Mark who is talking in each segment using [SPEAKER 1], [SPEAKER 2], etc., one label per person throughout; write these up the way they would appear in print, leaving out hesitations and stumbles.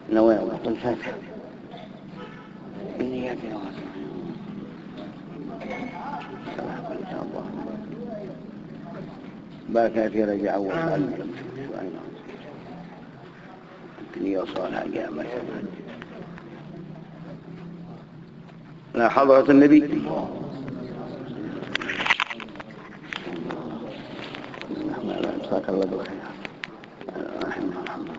[SPEAKER 1] نوية وقت الفاتحة بالنيات واسعة سلام إن شاء الله بركة في رجع أول علم يمكن يوصلها قيامة لا حضرة النبي جزاك الله بالخير رحمه الله.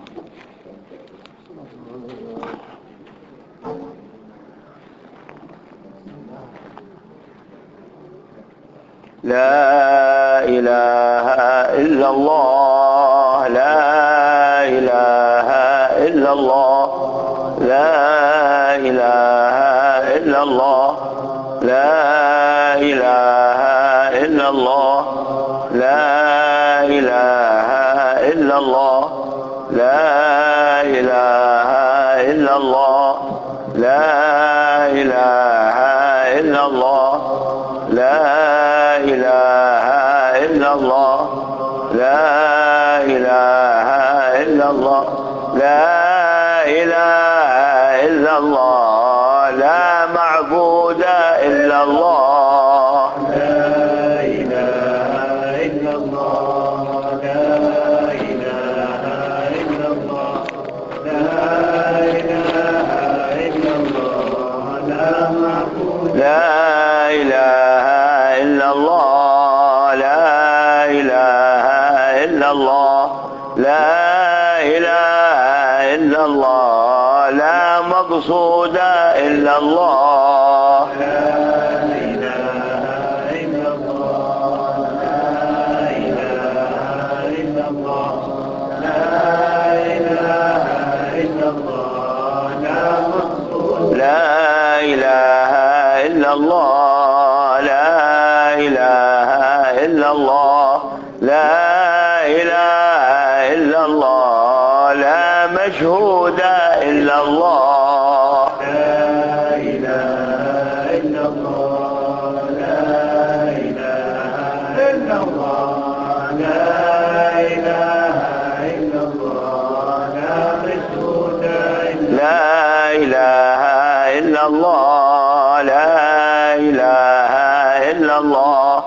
[SPEAKER 1] لا إله إلا الله لا إله إلا الله لا إله إلا الله لا إله إلا الله لا إله إلا الله لا إله إلا الله لا إله إلا الله لا إله إلا الله لا إله إلا الله لا إله إلا الله لا معبود إلا الله
[SPEAKER 2] لا إله إلا الله لا إله إلا الله لا إله إلا الله لا معبود
[SPEAKER 1] لا إله إلا الله لا إله إلا الله لا إله إلا الله لا مقصود إلا الله
[SPEAKER 2] لا إله إلا الله لا إله إلا الله لا إله إلا الله لا مقصود
[SPEAKER 1] لا إله إلا الله لا إله إلا الله لا إله إلا الله لا مشهود إلا الله
[SPEAKER 2] لا إله إلا الله لا إله إلا الله لا إله إلا الله لا مشهود
[SPEAKER 1] لا إله إلا الله لا إله إلا الله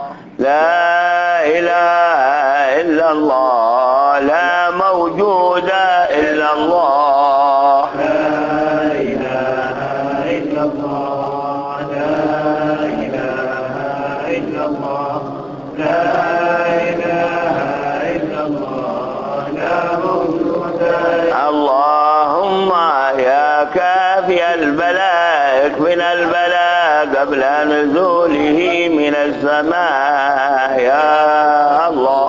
[SPEAKER 1] لا إله إلا الله لا موجود إلا الله
[SPEAKER 2] لا إله إلا الله لا إله إلا الله لا إله إلا الله لا موجود
[SPEAKER 1] اللهم يا كافي البلاء اكفنا البلاء قبل نزوله من السماء يا الله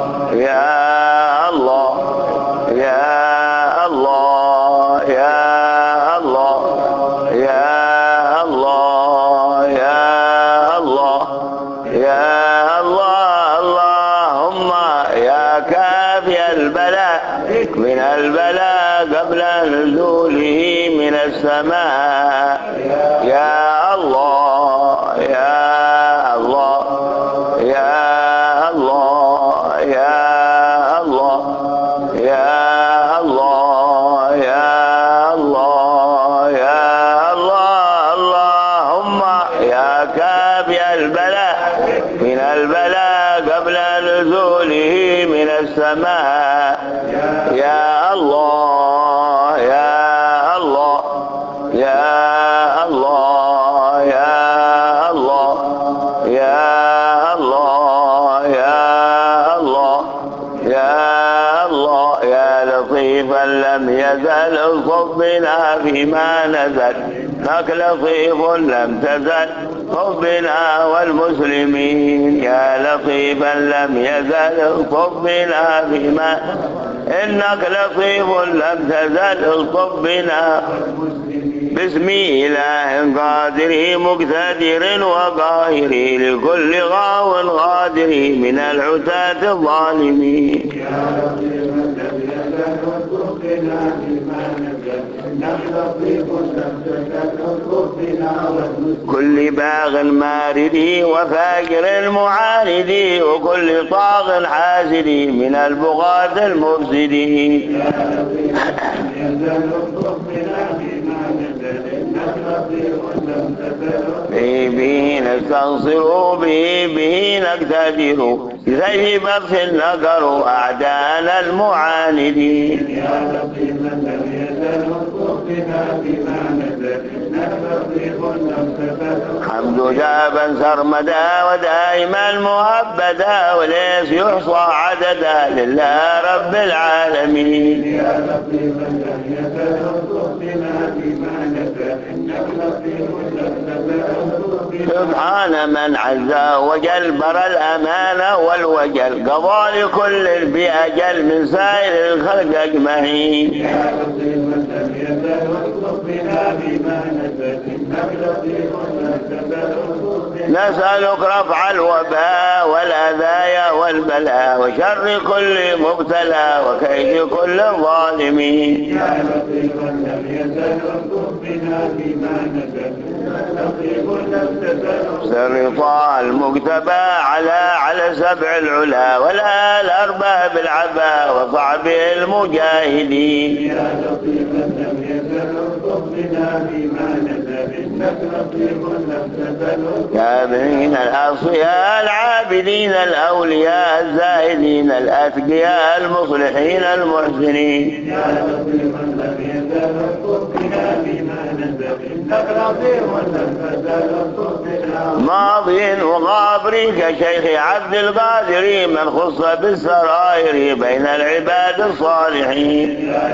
[SPEAKER 1] يا الله يا الله يا الله يا الله يا الله يا الله اللهم يا كافي البلاء من البلاء قبل نزوله من السماء يا الله يا الله يا الله يا الله يا الله يا الله يا الله اللهم يا كافي البلاء من البلاء قبل نزوله من السماء يا الله يا الله يا الله يا الله يا الله يا الله يا الله يا لطيفا لم يزل الطف بنا فيما نزل لك لطيف لم تزل الطف بنا والمسلمين يا لطيفا لم يزل الطف بنا فيما إنك لطيف لم تزل الطف بنا باسم إله قادر مقتدر وقاهر لكل غاو غادر من العتاة الظالمين
[SPEAKER 2] بنا بما نزل إنك لطيف لم تزل الطف بنا والمسلم
[SPEAKER 1] كل باغ مارد وفاجر معاند وكل طاغ حاسد من البغاة المفسدين
[SPEAKER 2] يا لطيف لم يزل الطف بنا بما نزل إنك لطيف لم تزل
[SPEAKER 1] به نستنصر به نقتدر بسيف بطش نكر أعداءنا المعاندين
[SPEAKER 2] يا لطيفا لم يزل الطف بنا بما نزل إنك لطيف لم تزل
[SPEAKER 1] حمد جابا سرمدا ودائما مؤبدا وليس يحصى عددا لله رب العالمين
[SPEAKER 2] يا لطيفا لم يزل الطف بنا بما نزل إنك لطيف لم تزل
[SPEAKER 1] سبحان من عز وجل بر الأمان والوجل قضى لكل بأجل من سائر الخلق أجمعين
[SPEAKER 2] يا لطيفا لم يزل الطف بنا بما نزل إنك لطيف لم تزل
[SPEAKER 1] نسألك رفع الوباء والأذايا والبلاء وشر كل مبتلى وكيد كل الظالمين
[SPEAKER 2] يا لطيفا لم يزل الطف بنا بما نزل إنك لطيف لم تزل
[SPEAKER 1] سر طه المجتبى على سبع العلا والآل أرباب العبا وصعبه المجاهدين
[SPEAKER 2] يا لطيفا لم يزل الطف بنا بما نزل إنك لطيف لم تزل
[SPEAKER 1] تابعين الأصفياء العابدين الأولياء الزاهدين الأتقياء المصلحين المحسنين
[SPEAKER 2] يا لطيفا لم يزل الطف بنا بما نزل إنك لطيف لم تزل الطف بنا
[SPEAKER 1] ماضي وغابري كشيخ عبد القادر من خص بالسرائر بين العباد الصالحين
[SPEAKER 2] يا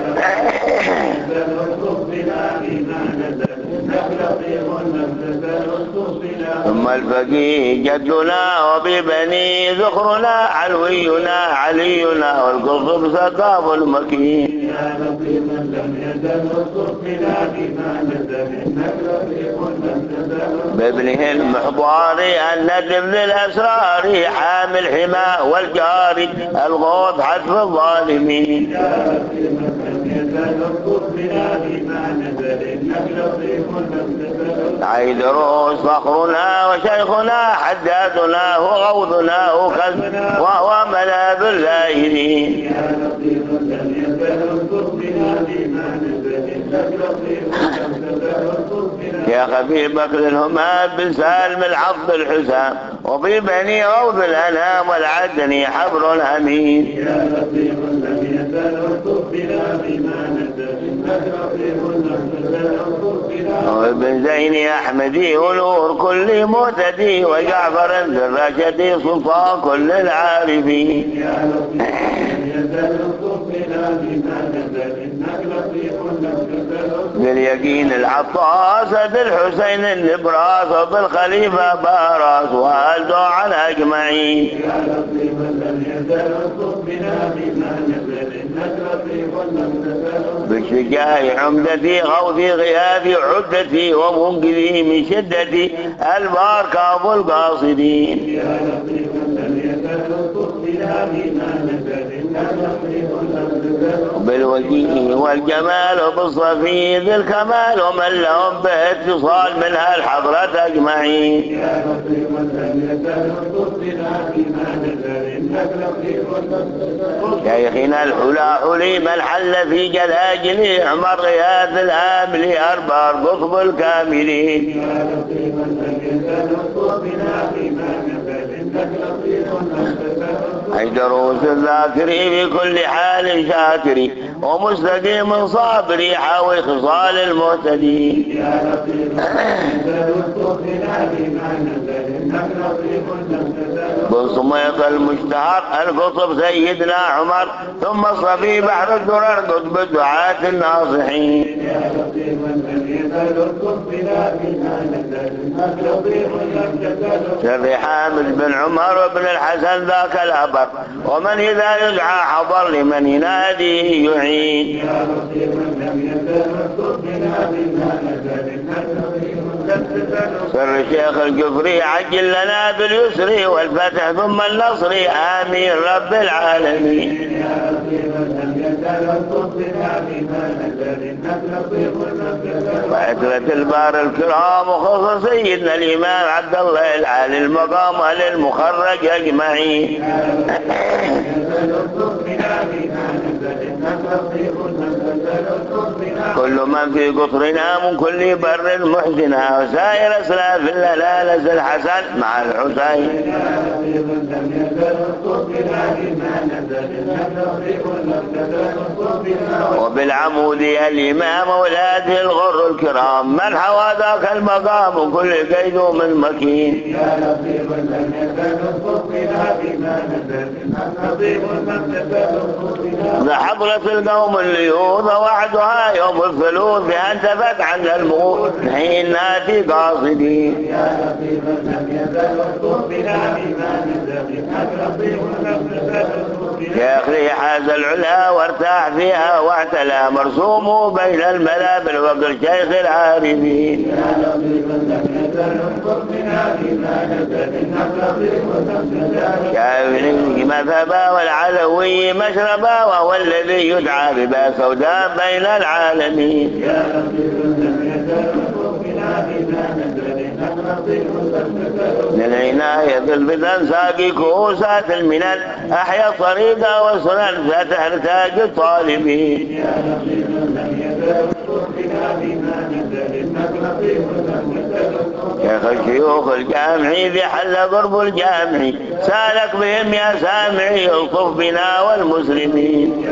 [SPEAKER 2] لطيفا الطف بنا بما نزل إنك لطيف لم تزل الطف بنا
[SPEAKER 1] ثم الفقيه جدنا وببني ذخرنا علوينا علينا والقطب سقاف المكين
[SPEAKER 2] يا لطيفا لم يزل الطف بنا بما نزل إنك لطيف لم تزل
[SPEAKER 1] بابنه المحضار الندم للأسرار حامل حمى والجار الغوث حتف الظالمين
[SPEAKER 2] يا لطيفا لم يزل الطف بنا بما نزل إنك لطيف لم تزل
[SPEAKER 1] عيدروس فخرنا وشيخنا حدادنا وغوثنا وهو ملاذ اللائلين
[SPEAKER 2] يا لطيفا لم يزل الطف بنا بما نزل إنك لطيف لم تزل الطف بنا
[SPEAKER 1] يا خفيف بكر الهمام بن سالم العبد الحسام وفي بني غوث الأنام والعدني حبر أمين
[SPEAKER 2] يا لطيفا لم يزل الطف بنا بما نزل إنك لطيف لم تزل الطف بنا
[SPEAKER 1] وابن زين أحمدي ونور كل مهتدي وجعفر الراشدي سلطان كل العارفين
[SPEAKER 2] يا لطيفا لم يزل الطف بنا بما نزل إنك لطيف لم تزل
[SPEAKER 1] باليقين العطاس بالحسين النبراس وبالخليفة باراس والدو على أجمعين
[SPEAKER 2] يا لطيفا لم يزل الطف بنا بما نزل إنك لطيف لم تزل
[SPEAKER 1] بالشجاع عمدتي غوثي غياثي عدتي ومنقذي من شدتي البارك أبو القاصدين
[SPEAKER 2] يا لطيفا لم يزل الطف بنا بما نزل إنك لطيف لم تزل
[SPEAKER 1] بالوجيه والجمال وبالصفي ذي الكمال ومن لهم باتصال منها الحضرة أجمعين
[SPEAKER 2] يا لطيفا لم يزل الطف بنا بما نزل إنك لطيف لم تزل
[SPEAKER 1] شيخنا الحلا حلي من حل في جلاجل عمر غياث الآمل أربع القطب الكاملين
[SPEAKER 2] يا لطيفا لم يزل الطف بنا بما نزل إنك لطيف لم تزل
[SPEAKER 1] أجدروس الذاكري بكل حال شاكري ومستقيم صابري حاوي خصال المهتدين
[SPEAKER 2] يا لطيفا لم يزل الطف بنا بما نزل إنك لطيف لم تزل
[SPEAKER 1] بالصميط المشتهر القطب سيدنا عمر ثم الصفي بحر الدرر قطب الدعاة الناصحين
[SPEAKER 2] يا لطيفا لم يزل الطف بنا بما نزل إنك لطيف لم تزل
[SPEAKER 1] سر حامد بن عمر بن الحسن ذاك الأبر ومن إذا يدعى حضر لمن يناديه يعين
[SPEAKER 2] يا لطيفا لم يزل الطف بنا بما نزل إنك لطيف لم تزل
[SPEAKER 1] سر شيخ الجفري عج عجل لنا باليسر والفتح ثم النصر آمين رب العالمين.
[SPEAKER 2] يا ربي من لم يزل الطف بنا بما نزل إنك لطيف نبي.
[SPEAKER 1] وعترة البار الكرام وخصوص سيدنا الإمام عبد الله العالي المقام للمخرج أجمعين. كل من في قطرنا من كل بر محسنا وسائر اسلاف لا نزل الحسن مع الحسين. وبالعمودية الإمام ولاده الغر الكرام من حوى ذاك المقام كل قيد من مكين. ذا حضرة القوم اللي يوضى وعدها يوم الثلوث بأن تفت عنا الموت حين ناتي قاصدين. يا أخي حاز العلا وارتاح فيها واعتلى مرسومه بين الملا بالوقر شيخ العارفين. شافعي مذهبا والعلوي مشربا وهو الذي يدعى ببا سوداء بين العالمين. للعناية بالفتن ساقي كؤوسات المنن أحيا الطريقة والسنن فتحتاج الطالبين. شيخ الشيوخ الجامعي في حل قرب الجامعي سالك بهم يا سامعي الطف بنا والمسلمين.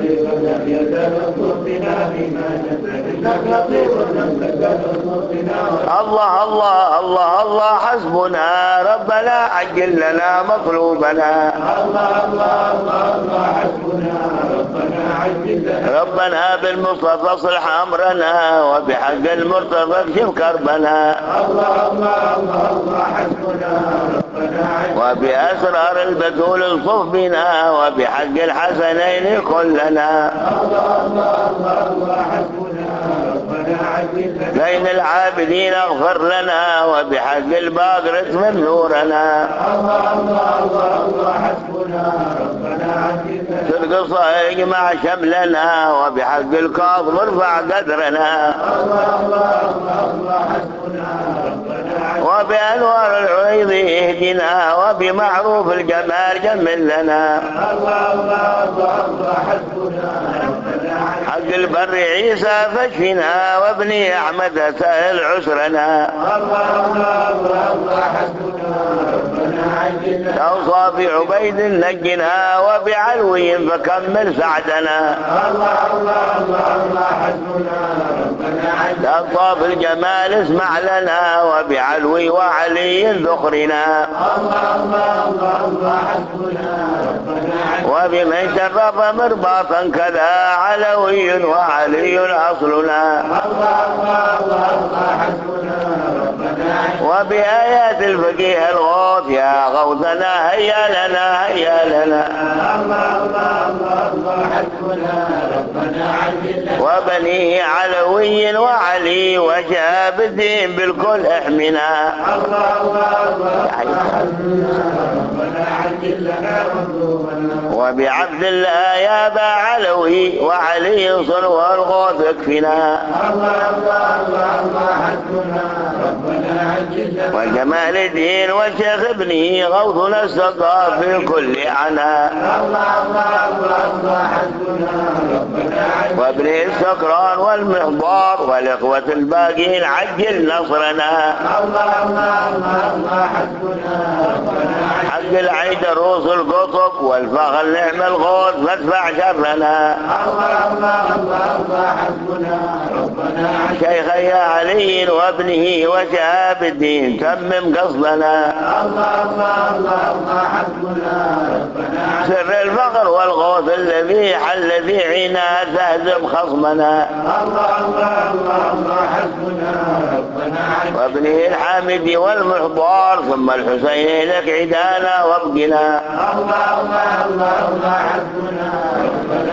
[SPEAKER 1] الله الله الله الله حسبنا ربنا عجل لنا مطلوبنا.
[SPEAKER 2] الله الله الله الله حسبنا ربنا عجل لنا.
[SPEAKER 1] ربنا بالمصطفى اصلح امرنا وبحق المرتضى اكشف كربنا.
[SPEAKER 2] الله الله الله الله حسبنا ربنا عجل.
[SPEAKER 1] وبأسرار البتول الصف بنا وبحق الحسنين كلنا.
[SPEAKER 2] الله الله الله الله حسبنا ربنا عجل لنا.
[SPEAKER 1] بين العابدين اغفر لنا وبحق الباقر اتمم نورنا.
[SPEAKER 2] الله الله الله الله حسبنا ربنا عجل لنا.
[SPEAKER 1] صدق صائق مع شملنا وبحق الكاظم ارفع قدرنا.
[SPEAKER 2] الله الله الله الله حسبنا ربنا عجل.
[SPEAKER 1] وبأنوار العريض اهدنا وبمعروف الجمال جمل لنا.
[SPEAKER 2] الله الله الله الله حسبنا ربنا عجل.
[SPEAKER 1] حق البر عيسى فاشفنا وابني احمد سهل عسرنا.
[SPEAKER 2] الله الله الله الله حسبنا ربنا عجل لنا.
[SPEAKER 1] توصى بعبيد نجنا وبعلوي فكمل سعدنا.
[SPEAKER 2] الله الله الله الله حسبنا ربنا عجل.
[SPEAKER 1] توصى بالجمال اسمع لنا وبعلوي وعلي ذخرنا.
[SPEAKER 2] الله الله الله الله حسبنا ربنا عجل.
[SPEAKER 1] وبمن شرف مرباطا كذا علوي وعلي اصلنا.
[SPEAKER 2] الله الله الله الله حسبنا ربنا عجل.
[SPEAKER 1] وبآيات الفقيه الغوث يا غوثنا هيا لنا هيا لنا.
[SPEAKER 2] الله الله الله الله حسبنا ربنا عجل لنا.
[SPEAKER 1] وبني علوي وعلي وشهاب الدين بالكل احمنا.
[SPEAKER 2] الله الله الله الله حسبنا ربنا عجل لنا مطلوبنا.
[SPEAKER 1] وبعبد الله يا با علوي وعلي صلوى الغوث اكفنا.
[SPEAKER 2] الله الله الله الله حسبنا ربنا عجل لنا.
[SPEAKER 1] وجمال الدين والشيخ ابني غوثنا السقا في كل عنا.
[SPEAKER 2] الله الله الله الله حسبنا ربنا عجل.
[SPEAKER 1] وابني السكران والمحضار والاخوة الباقين عجل نصرنا.
[SPEAKER 2] الله الله الله الله حسبنا ربنا عجل.
[SPEAKER 1] حق العيد روس القطب والفخر نعم الغوث فادفع شرنا.
[SPEAKER 2] الله الله الله الله حسبنا ربنا عجل.
[SPEAKER 1] شيخ يا علي وابنه وشهاب الدين تمم قصدنا.
[SPEAKER 2] الله الله الله الله حسبنا ربنا عجل.
[SPEAKER 1] سر الفقر والغوث الذي حل في عنا تهزم خصمنا.
[SPEAKER 2] الله الله الله الله حسبنا ربنا عجل.
[SPEAKER 1] وابنه الحامد والمحضار ثم الحسين لك عدانا وابقنا.
[SPEAKER 2] الله الله الله الله حسبنا ربنا عجل.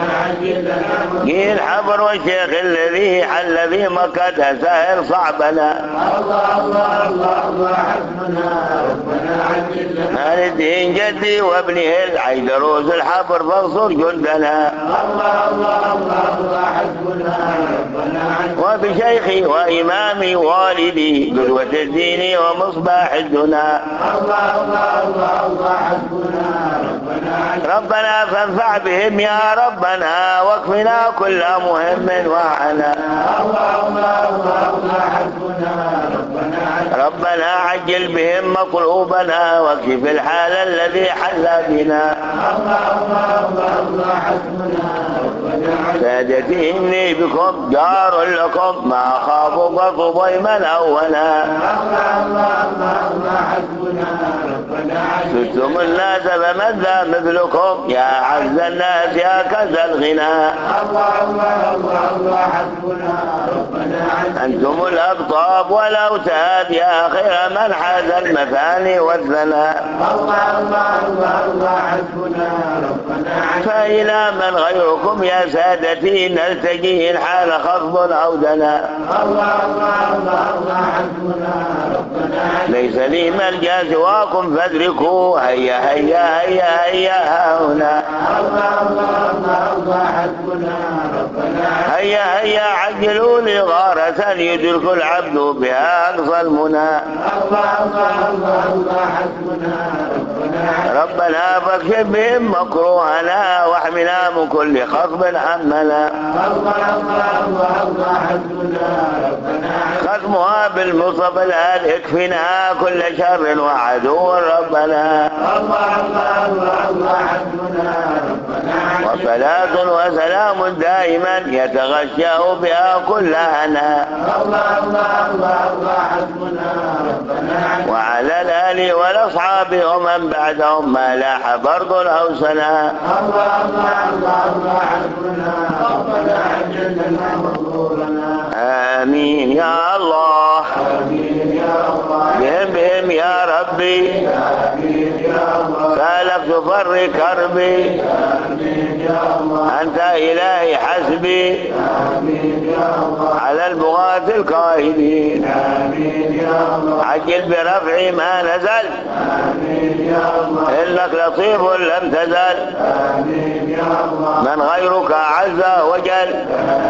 [SPEAKER 1] قيل حبر والشيخ الذي حل في مكة سائر صعبنا مال الدين جدي وابنه العيدروس الحبر فانصر جندنا وبشيخي وإمامي والدي قدوة الدين ومصباح الدنا ربنا فانفع بهم يا ربنا واكفنا كل مهم وعنا ربنا عجل بهم مطلوبنا واكشف الحال الذي حل بنا سادتي إني بكم جار لكم ما خافوا قط ضيما أولا ستم الناس فمن ذا مثلكم يا عز الناس يا كذا الغنى أنتم الأبطاب والأوتاد يا خير من حاز المثاني والثناء فإلى من غيركم يا سادتي نلتجي إن حال خفض أو دنا ليس لي ملجأ سواكم فادركوا هيا هيا هيا هيا هنا هيا هيا عجلوا لي غارة يدرك العبد بها أقصى المنى ربنا فاكشف بهم مكروهنا واحمنا من كل خطب همنا ختمها بالمصطفى الآن اكفنا كل شر وعدو ربنا وصلاة وسلام دائما يتغشاه بها كل أنا وعلى الآل والأصحاب ومن بعدهم ما لاح برد أو سنا آمين يا الله بهم يا ربي سالك تفرق كربي أنت إلهي حسبي على البغاة القائدين عجل برفع ما نزل إنك لطيف لم تزل من غيرك عز وجل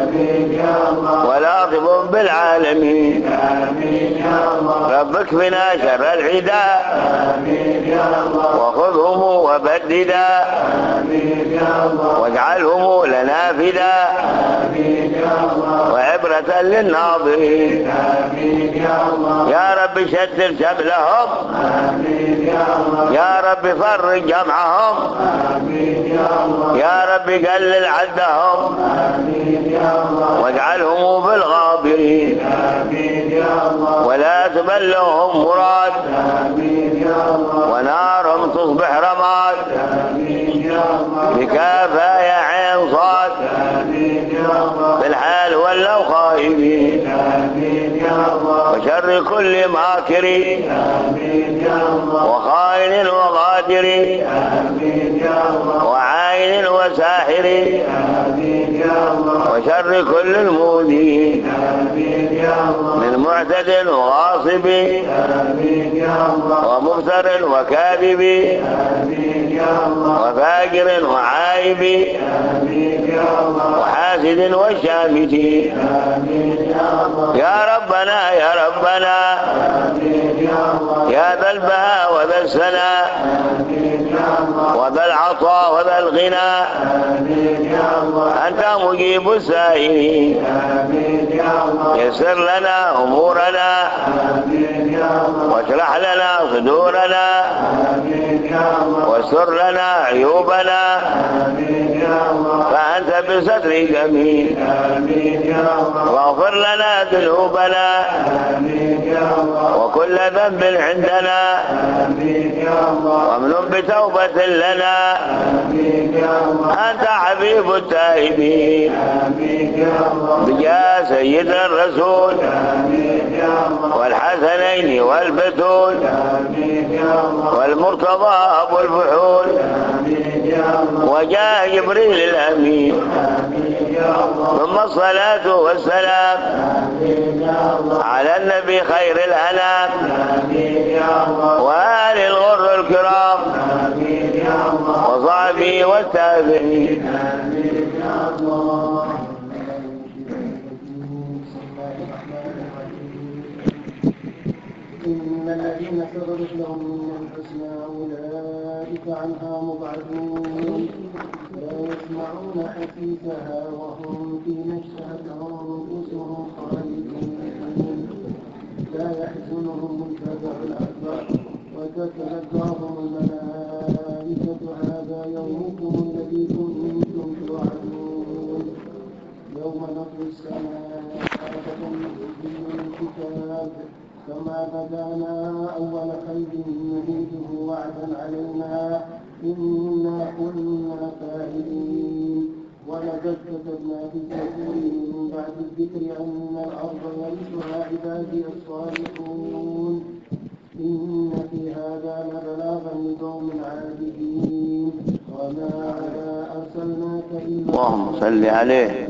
[SPEAKER 1] ولاطف بالعالمين رب اكفنا شر العداء وخذهم وبددا واجعلهم لنا فدا وعبرة للناظرين يا رب شتت شملهم يا رب فرج جمعهم يا رب قلل عدهم واجعلهم في الغابرين ولا تبلغهم مراد ونارهم تصبح رماد بكافة يا عين صاد في الحال ولو خائبين وشر كل ماكر وخائن وغادر وعين وساحر وشر كل المؤذين من معتد وغاصب ومفتر وكاذب وفاجر وعايب وحاسد وشامت يا ربنا يا ربنا يا ذا البهاء وذا السناء وذا العطاء وذا الغنى أنت مجيب السائلين يسر لنا أمورنا واشرح لنا صدورنا واستر لنا عيوبنا فأنت بستر جميل واغفر لنا ذنوبنا وكل ذنب عندنا وامنن بتوبة لنا أنت حبيب التائبين بجاه سيدنا الرسول والحسنين والبتول والمرتضى أبو الفحول وجاه جبريل الأمين والصلاة والسلام على النبي خير الأنام وآل الغر الكرام وصحبه والتابعين.
[SPEAKER 3] إن الذين سبقت لهم من الحسنى أولئك عنها مبعدون لا يسمعون حسيسها وهم فيما اشتهت أنفسهم خالدون لا يحزنهم الفزع الأكبر وتتلقاهم الملائكة هذا يومكم الذي كنتم توعدون يوم نطوي السماء كطي الكتاب كما بدانا أول خلق نعيده وعدا علينا إنا كنا فاعلين ولقد كتبنا في الزبور من بعد الذكر أن الأرض يرثها عبادي الصالحون إن في هذا لبلاغا لقوم عابدين وما أرسلناك إلا
[SPEAKER 1] اللهم صل عليه.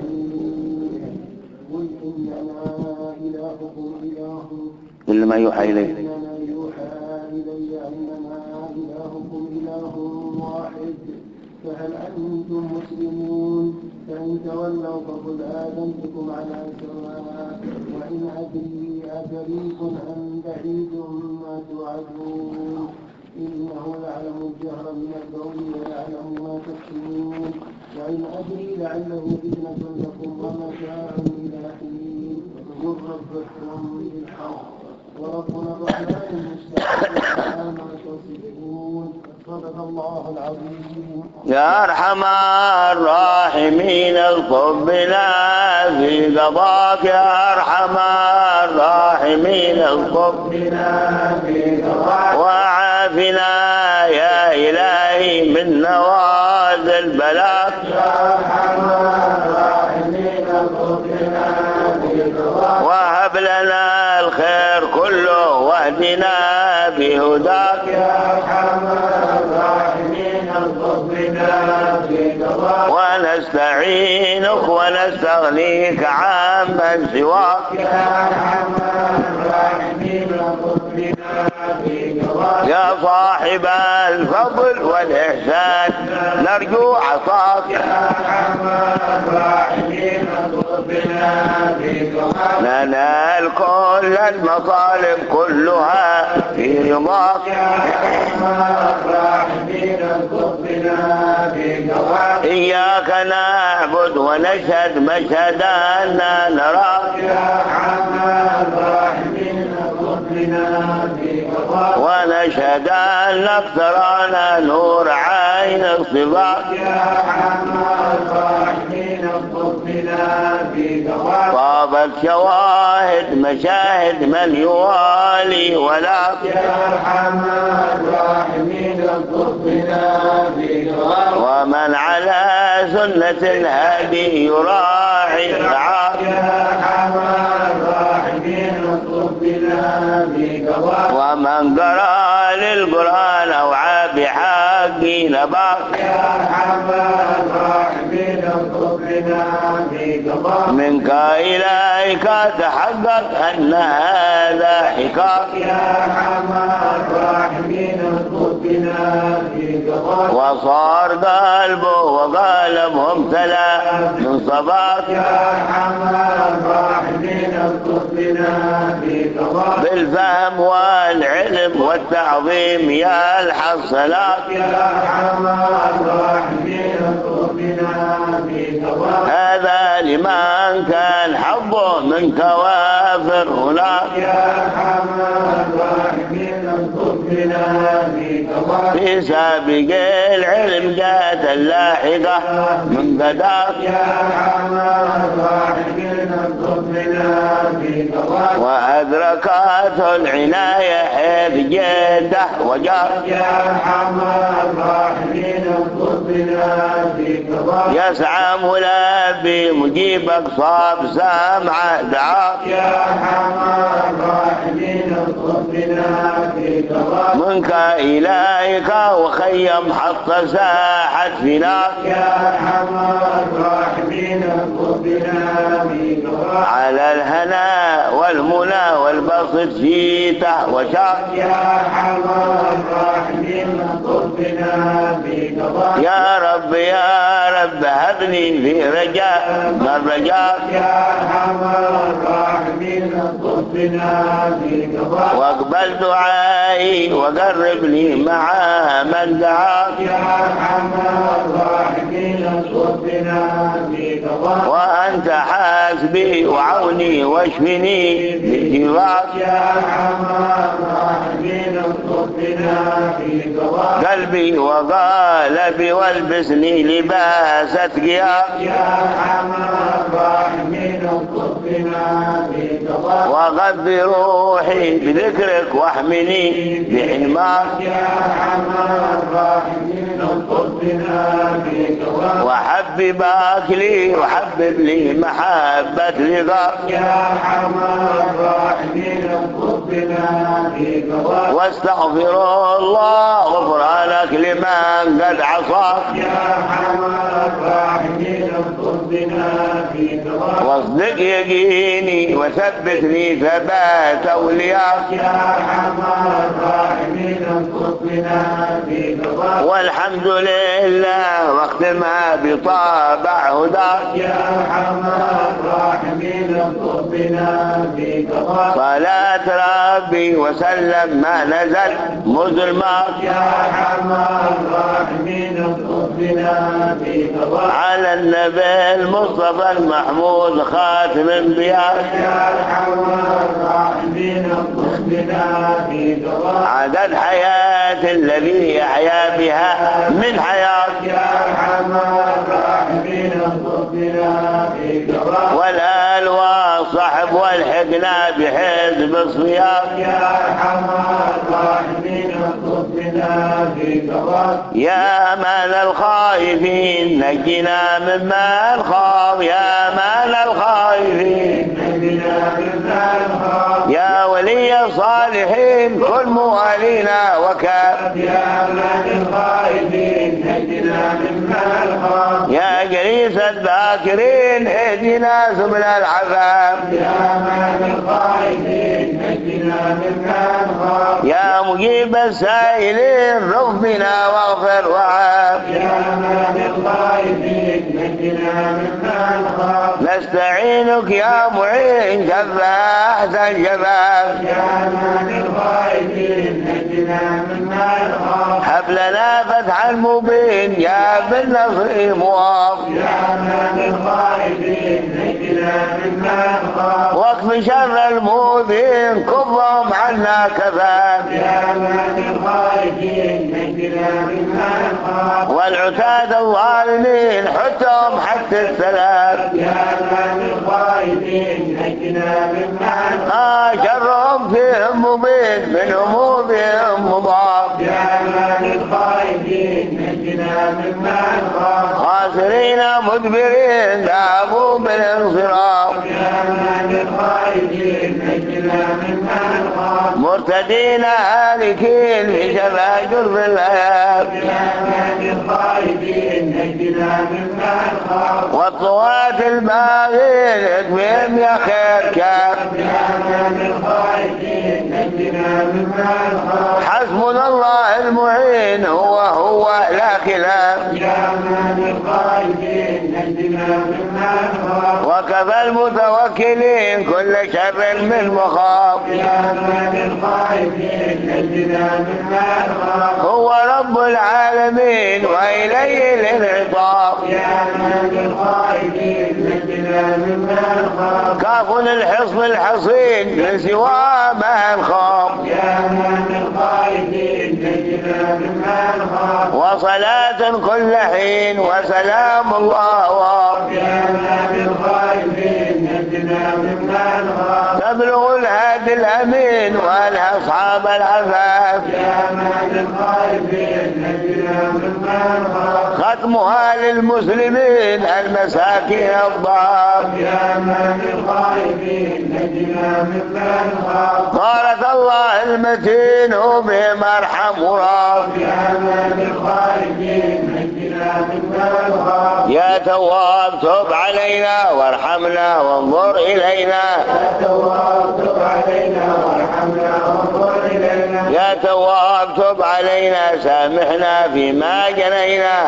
[SPEAKER 3] قل إنما إلهكم إله
[SPEAKER 1] كل ما يوحى إليه
[SPEAKER 3] إنما يوحى إلي أنما إلهكم إله واحد فهل أنتم مسلمون فإن تولوا فقل آذنتكم على سواء وإن أدري أقريب أم بعيد ما توعدون إنه يعلم الجهر من القول ويعلم ما تكتمون وإن أدري لعله فتنة لكم ومتاع إلى حين قل ربكم بالحق وربنا الرحمن المستعان ما تصفون صدق الله العظيم.
[SPEAKER 1] يا أرحم الراحمين الطف بنا في قضاك يا أرحم الراحمين الطف بنا في قضاك وعافنا يا إلهي من نوازل البلاء يا أرحم الراحمين الطف بنا في قضاك وهب لنا الخير كله واهدنا بهداك يا أرحم الراحمين الطف بنا في قضاك ونستعينك ونستغنيك عمن سواك يا أرحم الراحمين الطف بنا في قضاك يا صاحب الفضل والإحسان نرجو عطاك يا أرحم الراحمين الطف بنا في قضاك ننال كل المطالب كلها في رضاك يا أرحم الراحمين الطف بنا في قضاك إياك نعبد ونشهد مشهد أننا نراك يا أرحم الراحمين الطف بنا في قضاك ونشهد أن أكثرنا نور عين الصفاك يا أرحم الراحمين الطف بنا في قضاك طابت شواهد مشاهد من يوالي ولاك يا أرحم الراحمين الطف بنا في قضاك ومن على سنة الهادي يراعي رعاك يا أرحم الراحمين الطف بنا في قضاك ومن قرأ للقرآن أوعى بحق نباك يا أرحم الراحمين الطف بنا في قضاك منك إليك تحقق أن هذا حكاك يا أرحم الراحمين الطف بنا في قضاك وصار قلبه وقلبهم تلا من صباك يا أرحم الراحمين الطف بنا في قضاك بالفهم والعلم والتعظيم يا الحصلاك يا أرحم الراحمين الطف بنا في قضاك هذا لمن كان حظه منك وافر هناك يا أرحم الراحمين الطف بنا في قضاك في سابق العلم جاءت اللاحقة من قداك يا أرحم الراحمين الطف بنا في قضاك وأدركته العناية حيث جده وجاك يا أرحم الراحمين الطف بنا في قضاك يسعى ملبي مجيبك صاب سامعه دعاك يا أرحم الراحمين الطف بنا في قضاك منك إليك وخيم حط ساحة فناك يا أرحم الراحمين على الهنا والمنى والبسط جيت وشاق
[SPEAKER 2] يا حمى الراحمين قربنا بقضاء
[SPEAKER 1] يا رب هبني في رجاء من رجاء
[SPEAKER 2] يا حمى الراحمين قربنا بقضاء
[SPEAKER 1] واقبل دعائي وقربني مع من دعاك
[SPEAKER 2] يا حمى الراحمين قربنا بقضاء
[SPEAKER 1] وأنت حاسبي وعوني واشفني بجواك
[SPEAKER 2] يا حمى الراحمين قربنا بقضاء
[SPEAKER 1] قلبي وقالبي والبسني لباس اتقياك
[SPEAKER 2] يا حمى الراحمين قربنا بقضاء
[SPEAKER 1] وغذي روحي بذكرك واحمني بحماك
[SPEAKER 2] يا حمى الراحمين قربنا بقضاء
[SPEAKER 1] وحبب أكلي وحبب لي محبة رضاك
[SPEAKER 2] يا حمى الراحمين قربنا بقضاء
[SPEAKER 1] واستغفر الله غفرانك لمن قد عصاك
[SPEAKER 2] يا حمى الراحمين قربنا بقضاء
[SPEAKER 1] واصدق يقيني وثبتني ثبات أولياك
[SPEAKER 2] يا حمى الراحمين قربنا بقضاء
[SPEAKER 1] والحمد لله واختمها بطابع هداك
[SPEAKER 2] يا حمى الراحمين قربنا بقضاء
[SPEAKER 1] صلاة ربي وسلم ما نزل مظلمات
[SPEAKER 2] يا حمى الراحمين قربنا بقضاء
[SPEAKER 1] على النبي المصطفى المحمود خاتم انبياء
[SPEAKER 2] يا حمى الراحمين قربنا بقضاء
[SPEAKER 1] عدد حياة الذي يحيا بها من حياة
[SPEAKER 2] يا حمى الراحمين قربنا بقضاء
[SPEAKER 1] والآل والصحب والحقنا بحزب الصيام
[SPEAKER 2] يا حمى الراحمين قربنا بقضاء
[SPEAKER 1] يا أمان الخائفين نجنا مما الخاف يا أمان الخائفين
[SPEAKER 2] نجنا مما الخاف
[SPEAKER 1] يا ولي الصالحين كل موالينا وكاف
[SPEAKER 2] يا من الخائفين نجنا مما الخاف
[SPEAKER 1] يا جليس الذاكرين اهدنا سبل العذاب
[SPEAKER 2] يا من الخائفين نجنا مما الخاف
[SPEAKER 1] يا مجيب السائلين ربنا واغفر وعاف
[SPEAKER 2] يا من الخائفين نجنا مما الخاف
[SPEAKER 1] نستعينك يا معين شفاح الشباب
[SPEAKER 2] يا من الخائفين نجنا مما الخاف
[SPEAKER 1] هب لنا فتحا مبين يا بالنصر مواف
[SPEAKER 2] يا من الخائفين نجنا مما الخاف
[SPEAKER 1] واكف شر المؤذين كفهم عنا كفاف
[SPEAKER 2] يا من الخائفين نجنا مما الخاف
[SPEAKER 1] والعتاد الظالمين حتهم حتى السلام
[SPEAKER 2] يا من الخائفين نجنا مما الخاف
[SPEAKER 1] شرهم فيهم مبين من همومهم مضاف
[SPEAKER 2] يا من الخائفين نجنا مما الخاف
[SPEAKER 1] خاسرين مدبرين ذهبوا بالانصراف
[SPEAKER 2] يا من الخائفين نجنا مما الخاف
[SPEAKER 1] مرتدين هالكين في شفا جرف الايام
[SPEAKER 2] يا من الخائفين نجنا مما الخاف
[SPEAKER 1] والطوات الباغين اكفهم يا خير كاف
[SPEAKER 2] يا من الخائفين نجنا مما الخاف
[SPEAKER 1] حسبنا الله المعين هو لا خلاف
[SPEAKER 2] يا من الخائفين نجنا مما الخاف
[SPEAKER 1] وكفى المتوكلين كل شر من مخاف
[SPEAKER 2] يا من الخائفين نجنا مما الخاف
[SPEAKER 1] هو رب العالمين وإليه الانعطاف
[SPEAKER 2] يا من الخائفين نجنا مما الخاف
[SPEAKER 1] كاف الحصن الحصين من سوى ما نخاف
[SPEAKER 2] يا من الخائفين نجنا مما الخاف
[SPEAKER 1] وصلاة كل حين وسلام الله واف
[SPEAKER 2] يا من الخائفين نجنا مما الخاف
[SPEAKER 1] تبلغ الهادي الأمين والأصحاب العفاف
[SPEAKER 2] يا من الخائفين نجنا مما الخاف
[SPEAKER 1] ختمها للمسلمين المساكين الضعاف
[SPEAKER 2] يا من الخائفين نجنا مما الخاف
[SPEAKER 1] قالت الله المتين هو بهم أرحم وراف
[SPEAKER 2] يا من الخائفين نجنا
[SPEAKER 1] يا تواب تب علينا وارحمنا وانظر إلينا يا تواب تب علينا سامحنا فيما جنينا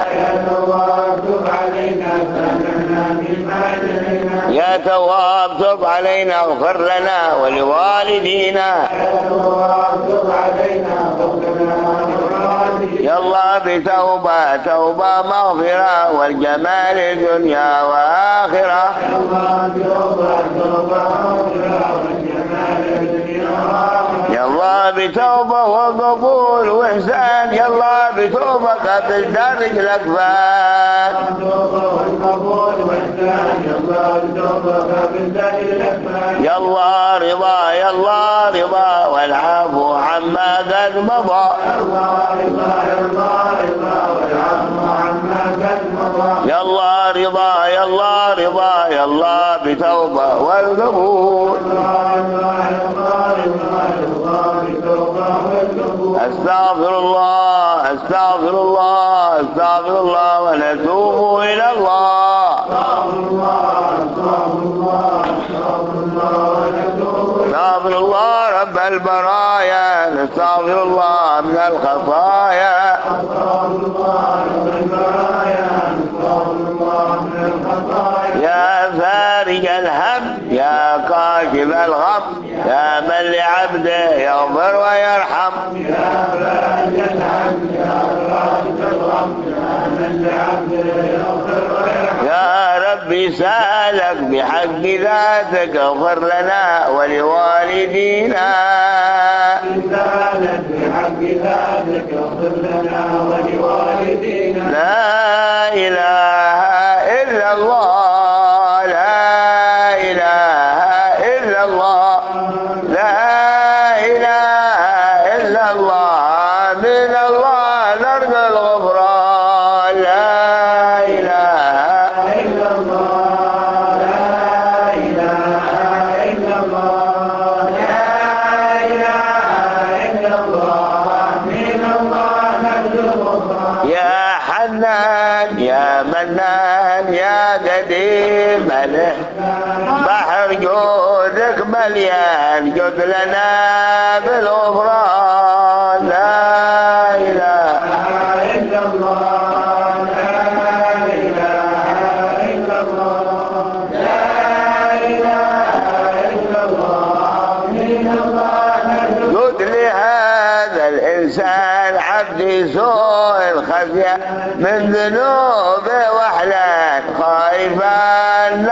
[SPEAKER 1] يا تواب تب علينا اغفر لنا ولوالدينا يا الله بتوبة توبة مغفرة والجمال الدنيا وآخرة يا الله بتوبة وقبول وإحسان يا الله بتوبة قبل درج الأكفان يا الله رضا يا الله رضا والعفو عما قد مضى يا الله رضا يا الله رضا يا الله بتوبة والقبول استغفر الله استغفر الله استغفر الله ونتوب إلى الله استغفر الله رب البرايا نستغفر الله من الخطايا يا فارج الهم يا كاشف الغم يا من لعبده يغفر ويرحم يا فارج الهم يا كاشف الغم يا من لعبده يغفر ويرحم يا ربي سألك بحق ذاتك اغفر لنا ولوالدينا سألك بحق ذاتك اغفر لنا ولوالدينا لا إله إلا الله لا إله إلا الله لا إله إلا الله من الله نرجو الغفران لا إله إلا الله لا إله إلا الله لا إله إلا الله من الله نرجو الغفران يا حنان يا منان يا قديم بحر جودك مليان جد لنا بالغفران لا إله إلا الله لا إله إلا الله لا إله إلا الله من الله جد لهذا الإنسان عبد سوء الخفية من ذنوبه وحلان خائفان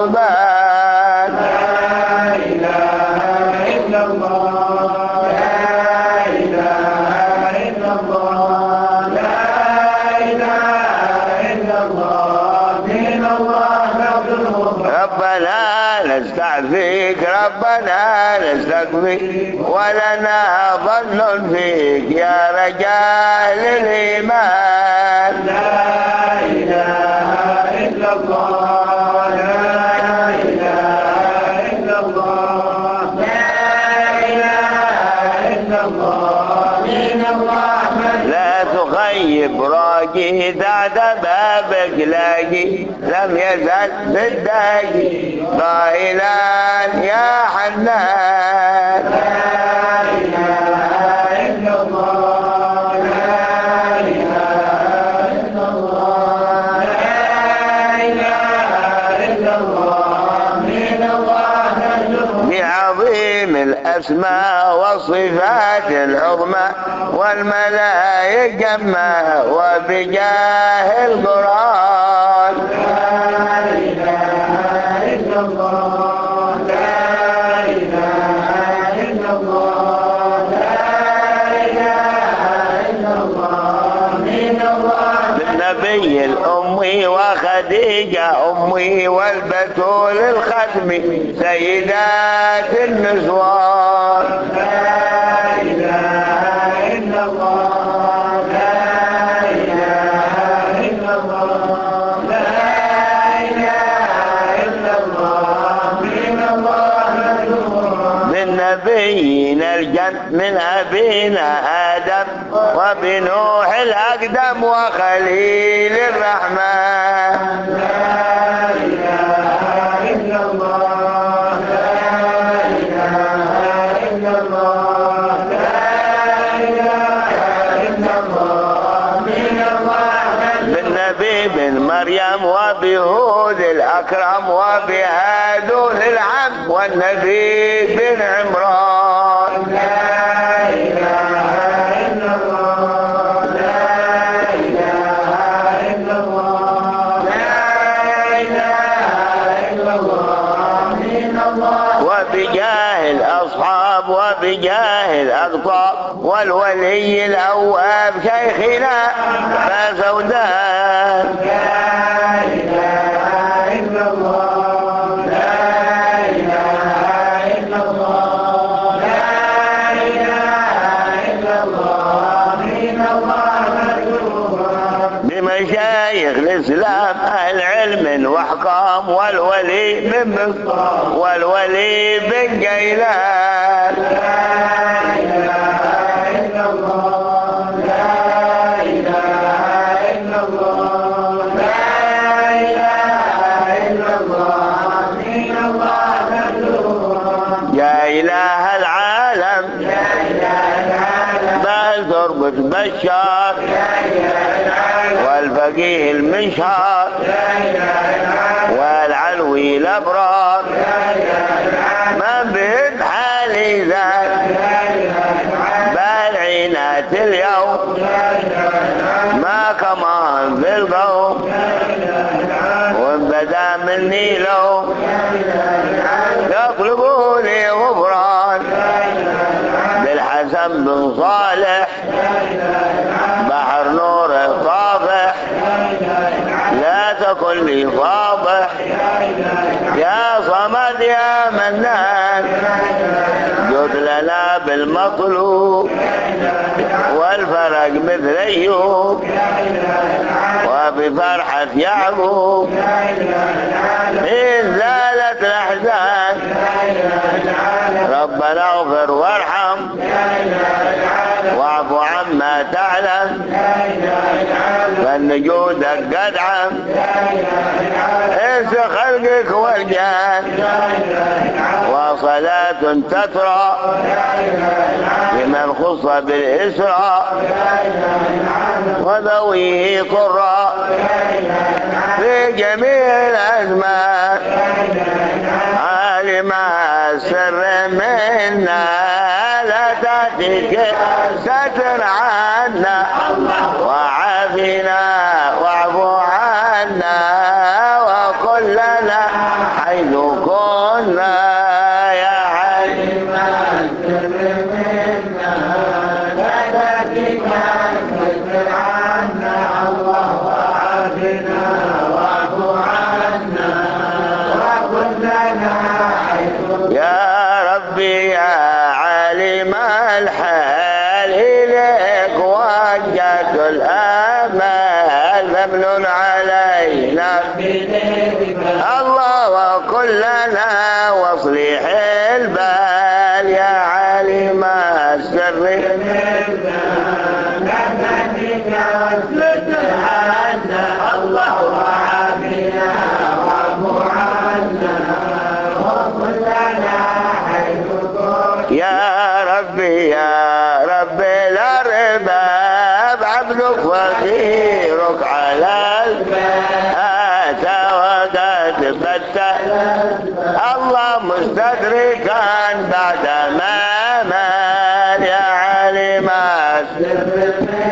[SPEAKER 1] غضبان لا إله إلا الله لا إله إلا الله لا إله إلا الله من الله ربنا نستعفيك ربنا نستكفيك ولنا ظن فيك يا رجال الإيمان لا إله إلا الله لا إله إلا الله لا إله إلا الله من الله لا تخيب راجي بعد بابك لاقي لم يزل بالداقي قائلا يا حنان لا إله إلا الله لا إله إلا الله لا إله إلا الله من الله بعظيم الأسماء والصفات العظمى والملائكة جمع وبجاه القرآن لا إله إلا الله لا إله إلا الله لا إله إلا الله من الله بالنبي الأمي وخديجة أمي والبتول الختم سيدات النسوان لا إله إلا الله لا إله إلا الله لا إله إلا الله من الله من نبينا الجنة من أبينا آدم وبنوح الأقدم وخليل الرحمن.
[SPEAKER 2] لا إله إلا الله لا إله إلا الله لا إله إلا الله من الله
[SPEAKER 1] بالنبي بن مريم وبهود الأكرم وبهادون العم والنبي بن عمران.
[SPEAKER 2] لا إله إلا الله لا إله إلا الله لا إله إلا الله من الله
[SPEAKER 1] وبجاه الأصحاب وبجاه الأقطاب والولي الأواب شيخنا فزودان.
[SPEAKER 2] لا إله إلا الله لا إله إلا الله لا إله إلا الله من الله مكتوبا
[SPEAKER 1] بمشايخ الإسلام أهل علم وأحكام والولي من مصر والولي بن جيلان.
[SPEAKER 2] لا إله إلا الله لا إله إلا الله لا إله إلا الله من الله مكتوبا
[SPEAKER 1] يا إله العالم
[SPEAKER 2] يا إله العالم
[SPEAKER 1] بل تربط بشار
[SPEAKER 2] يا إله العالم
[SPEAKER 1] والفقيه المشهار
[SPEAKER 2] يا إله العالم
[SPEAKER 1] والعلوي الأبرار
[SPEAKER 2] يا إله العالم
[SPEAKER 1] من بيد حالي ذاك
[SPEAKER 2] يا إله العالم
[SPEAKER 1] بل عينات اليوم
[SPEAKER 2] يا إله العالم
[SPEAKER 1] ما كمان في القوم
[SPEAKER 2] يا إله العالم
[SPEAKER 1] وبدا مني لو
[SPEAKER 2] يا إله العالم
[SPEAKER 1] يطلبوا لي غفران
[SPEAKER 2] يا إله العالم
[SPEAKER 1] بالحسن بن صالح
[SPEAKER 2] يا إله العالم
[SPEAKER 1] بحر نوره طافح
[SPEAKER 2] يا إله العالم
[SPEAKER 1] لا تكن لي فاضح
[SPEAKER 2] يا إله العالم
[SPEAKER 1] يا صمد يا منان
[SPEAKER 2] يا إله العالم
[SPEAKER 1] جد لنا بالمطلوب والفرج مثل أيوب
[SPEAKER 2] يا إله العالم
[SPEAKER 1] وبفرحة يعقوب
[SPEAKER 2] يا إله العالم
[SPEAKER 1] إن زالت الأحزان
[SPEAKER 2] يا إله العالم
[SPEAKER 1] ربنا اغفر وارحم
[SPEAKER 2] يا إله العالم
[SPEAKER 1] واعف عما تعلم
[SPEAKER 2] يا إله العالم
[SPEAKER 1] فإن جودك قد عم
[SPEAKER 2] يا إله العالم
[SPEAKER 1] انس خلقك والجان
[SPEAKER 2] يا إله العالم
[SPEAKER 1] وصلاة تترى
[SPEAKER 2] يا إله العالم
[SPEAKER 1] لمن خص بالإسراء
[SPEAKER 2] يا إله العالم
[SPEAKER 1] وذويه قرى
[SPEAKER 2] يا إله العالم
[SPEAKER 1] في جميع الأزمان
[SPEAKER 2] يا إله العالم
[SPEAKER 1] عالم السر منا لا تأتيك ستر عنا وعافنا واعف عنا وكلنا حيث كنا يا عليم
[SPEAKER 2] السر منا لا تأتيك ستر عنا الله وعافنا واعف عنا وكلنا حيث
[SPEAKER 1] يا ربي يا عالم الحال إليك وجهت الآمال ممنون علينا الله وكلنا واصلح البال يا عالم السر
[SPEAKER 2] الله وعافنا واعف عنا وكلنا حيث كنا
[SPEAKER 1] يا ربي الأرباب عبدك وزيرك على الباب أتى وقد بدل الله مستدركا بعد ما مال يا علم السر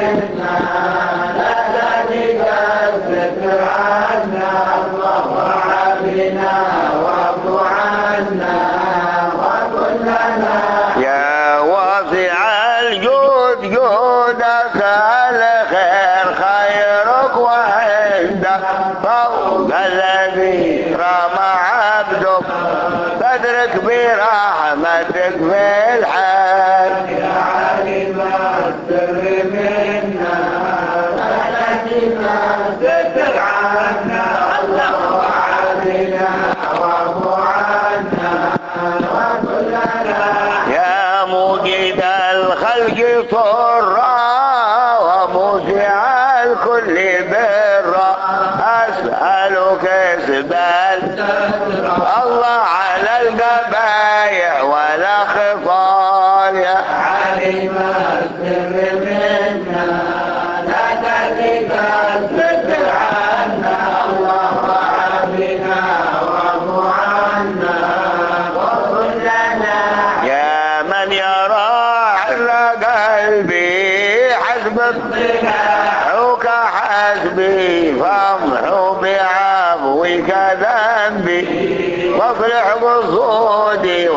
[SPEAKER 1] يا واسع الجود جودك الخير خيرك وعندك فوق الذي رمى عبدك فادرك برحمتك في الحال
[SPEAKER 2] يا عالم السر منا ستر عنا الله وعافنا واعف عنا وكلنا
[SPEAKER 1] يا موجد الخلق طرا الله على القبايع ولا خصال يا
[SPEAKER 2] علم السر منا لا تهلك الستر عنا الله عافنا واعف عنا واغفر لنا
[SPEAKER 1] يا من يرى عر قلبي حسب الطلاعك حسبي فامحو بعفوك ذنبي واصلح قصودي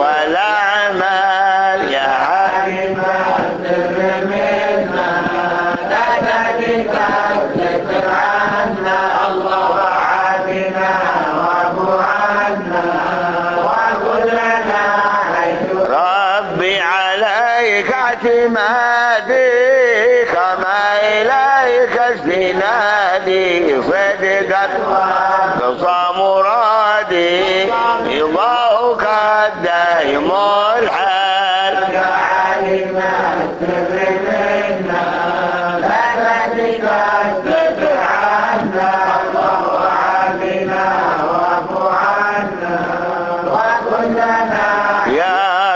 [SPEAKER 1] والأعمال يا
[SPEAKER 2] علم السر منا لا تهلك الستر عنا الله عافنا واعف عنا واغفر لنا حيث
[SPEAKER 1] ربي عليك اعتمادي كما إليك استنادي صدقت قصى مرادي رضاك الدائم الحال
[SPEAKER 2] علم السر منا لا تهلك الستر عنا الله عافنا واعف عنا واغفر لنا
[SPEAKER 1] يا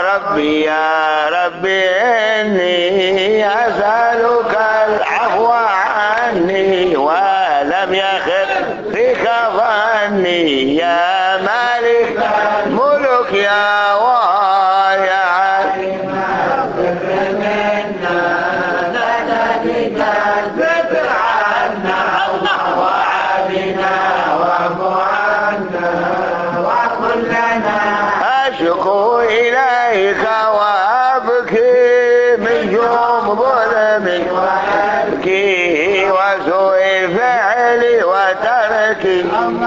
[SPEAKER 1] ربي إني أسألك العفو عني ولم يخف بك ظني يا مالك ملك يا وايع
[SPEAKER 2] علم السر منا لا تهلك الستر عنا الله عافنا واعف عنا واغفر لنا
[SPEAKER 1] أشكو إليك وأبكي من يوم ظلمي وأبكي وسوء فعلي وتركي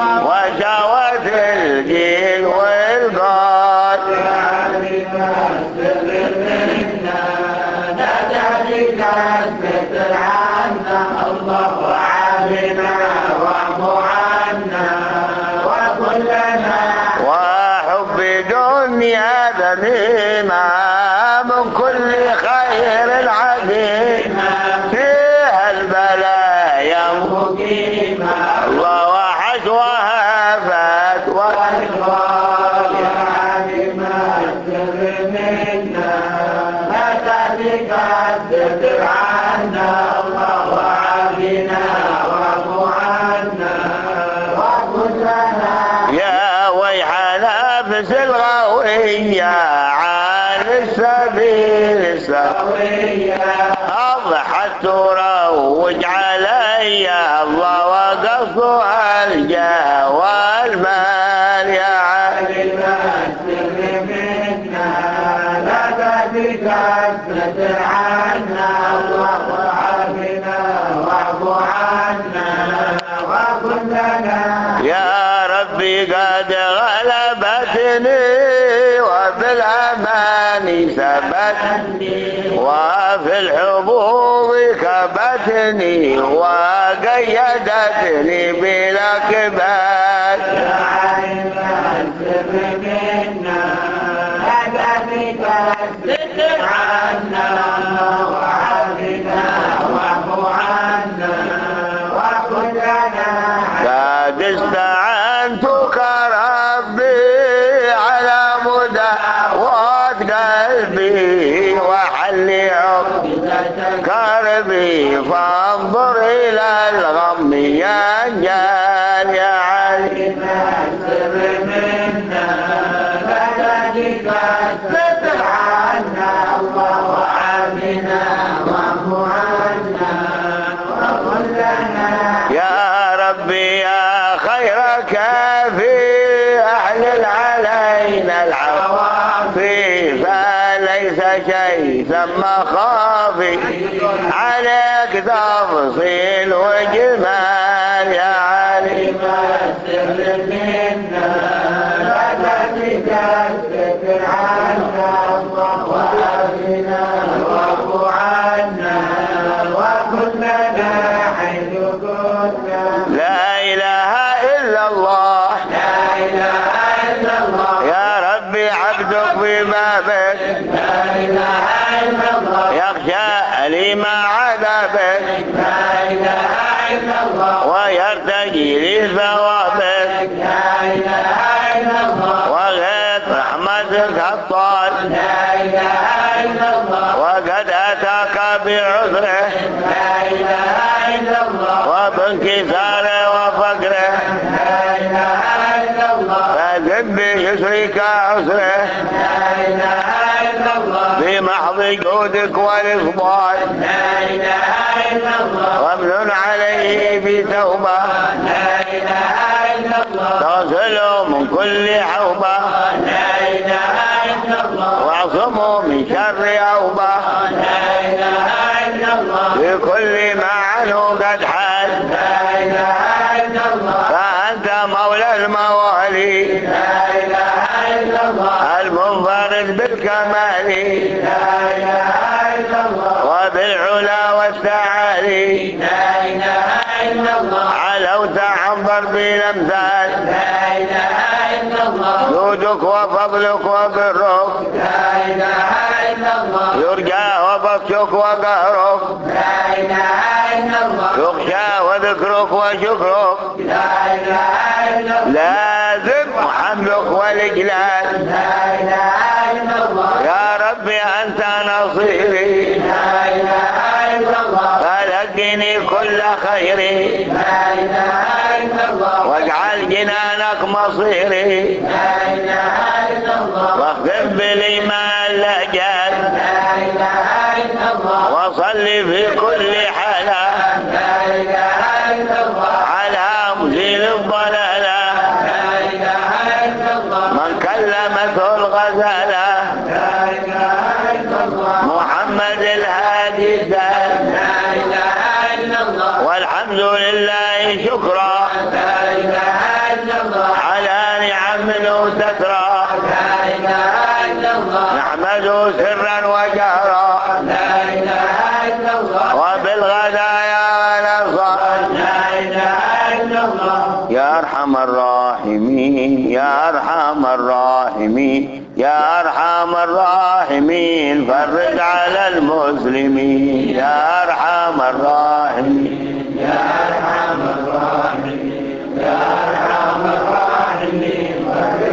[SPEAKER 1] وشوت الجيل والقال
[SPEAKER 2] علم السر منا لا تهلك الستر عنا الله عافنا واعف عنا واغفر لنا
[SPEAKER 1] وحب دنيا ذميمة من كل خير عظيم فيها البلايا
[SPEAKER 2] مقيمة
[SPEAKER 1] الله وحشوها فات
[SPEAKER 2] والإقرار علم السر منا لا تهلك الستر عنا الله عافنا واعف عنا واغفر لنا
[SPEAKER 1] يا ويح نفس الغوية عن السبيل السوية أضحت تروج علي الله وقصدها الجاه والمال يا
[SPEAKER 2] علم السر منا لا تهلك الستر عنا الله عافنا واعف عنا واغفر لنا
[SPEAKER 1] يا ربي قد غلبتني وفي الأمان ثبتني وفي الحبوب كبتني وقيدتني بالأكباد
[SPEAKER 2] علم السر منا لا تهلك الستر عنا وعافنا واعف عنا واغفر لنا
[SPEAKER 1] قد استعنتك ربي على مداوات قلبي وحل كربي فانظر إلى الغم ينجال يا علي
[SPEAKER 2] السر منا لا تهلك الستر عنا الله عافنا واعف عنا واغفر لنا
[SPEAKER 1] يا ربي يا خير كافي أحلل علينا العوافي فليس شيء ثم خافي عليك تفصيل وجمال يا علي
[SPEAKER 2] السر منا لا تهلك الستر عنا الله عافنا واعف عنا واغفر لنا حيث كنا
[SPEAKER 1] لا إله إلا الله
[SPEAKER 2] لا إله إلا الله
[SPEAKER 1] يا ربي عبدك ببابك
[SPEAKER 2] لا إله إلا الله
[SPEAKER 1] يخشى أليم عذابك
[SPEAKER 2] لا إله إلا الله
[SPEAKER 1] ويرتجي لثوابك
[SPEAKER 2] لا إله
[SPEAKER 1] بك الطال
[SPEAKER 2] لا إله إلا الله
[SPEAKER 1] وقد أتاك بعذره
[SPEAKER 2] لا إله إلا الله
[SPEAKER 1] وبانكساره وفقره
[SPEAKER 2] لا إله إلا الله
[SPEAKER 1] فذب بيسرك عسره
[SPEAKER 2] لا إله إلا الله
[SPEAKER 1] بمحض جودك والإفضال
[SPEAKER 2] لا إله إلا الله
[SPEAKER 1] وامنن عليه بتوبة
[SPEAKER 2] لا إله إلا الله
[SPEAKER 1] تغسله من كل حوبة
[SPEAKER 2] لا إله إلا الله
[SPEAKER 1] واعصمه من شر أوبة
[SPEAKER 2] لا إله إلا الله
[SPEAKER 1] بكل ما عنه قد حال
[SPEAKER 2] لا إله إلا الله
[SPEAKER 1] فأنت مولى الموالي
[SPEAKER 2] لا إله إلا الله
[SPEAKER 1] المنفرد بالكمال
[SPEAKER 2] لا إله إلا الله
[SPEAKER 1] وبالعلا والتعالي
[SPEAKER 2] لا إله إلا الله
[SPEAKER 1] علوت عن ضرب الأمثال
[SPEAKER 2] لا إله إلا الله
[SPEAKER 1] جودك وفضلك وبرك
[SPEAKER 2] لا إله إلا الله
[SPEAKER 1] يرجى وبطشك وقهرك
[SPEAKER 2] لا إله إلا الله
[SPEAKER 1] يخشى وذكرك وشكرك
[SPEAKER 2] لا إله إلا الله
[SPEAKER 1] لازم حملك والإجلال
[SPEAKER 2] لا إله إلا الله
[SPEAKER 1] يا ربي أنت نصيري
[SPEAKER 2] لا إله إلا الله
[SPEAKER 1] فلقني كل خيري
[SPEAKER 2] لا إله إلا الله
[SPEAKER 1] واجعل جنانك مصيري
[SPEAKER 2] لا إله إلا الله
[SPEAKER 1] واخفف بالإيمان الأجال
[SPEAKER 2] لا إله إلا الله
[SPEAKER 1] وصل في كل حالة
[SPEAKER 2] لا إله إلا الله
[SPEAKER 1] على مزيل الضلالة
[SPEAKER 2] لا إله إلا الله
[SPEAKER 1] من كلمته الغزالة
[SPEAKER 2] لا إله إلا الله
[SPEAKER 1] محمد الهادي الدال
[SPEAKER 2] لا إله إلا الله
[SPEAKER 1] والحمد لله شكرا
[SPEAKER 2] لا إله إلا الله
[SPEAKER 1] على نعم تترى
[SPEAKER 2] لا إله إلا الله
[SPEAKER 1] نحمده سرا وجهرا
[SPEAKER 2] لا إله إلا الله
[SPEAKER 1] وبالغدايا والأصال
[SPEAKER 2] لا إله إلا الله
[SPEAKER 1] يا أرحم الراحمين يا أرحم الراحمين يا أرحم الراحمين فرج على المسلمين يا أرحم الراحمين
[SPEAKER 2] يا أرحم الراحمين يا أرحم الراحمين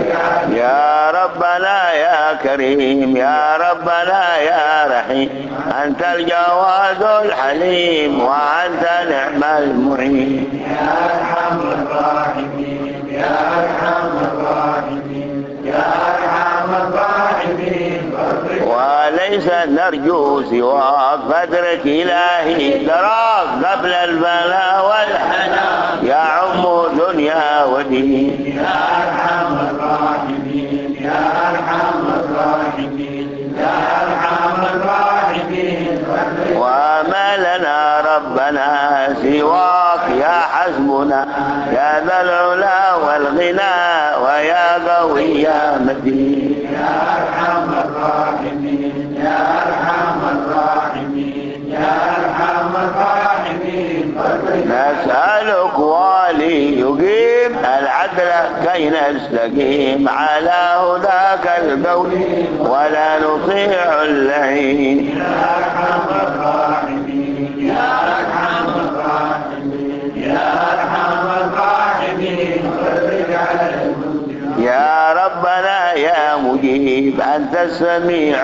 [SPEAKER 1] يا ربنا يا كريم يا ربنا يا رحيم أنت الجواد الحليم وأنت نعم المعين
[SPEAKER 2] يا أرحم الراحمين يا أرحم الراحمين يا أرحم الراحمين
[SPEAKER 1] وليس نرجو سواك فادرك إلهي تراك قبل البلاء والهنا يا عم دنيا ودين
[SPEAKER 2] يا أرحم الراحمين يا أرحم الراحمين يا أرحم الراحمين
[SPEAKER 1] وما لنا ربنا سواك يا حسبنا يا ذا العلا والغنى ويا قوي يا متين
[SPEAKER 2] يا أرحم الراحمين يا أرحم الراحمين يا أرحم الراحمين
[SPEAKER 1] نسألك والي يقيم العدل كي نستقيم على هداك القول ولا نطيع اللعين
[SPEAKER 2] يا أرحم الراحمين يا أرحم الراحمين يا أرحم الراحمين فرج على المسلمين
[SPEAKER 1] يا ربنا يا مجيب أنت السميع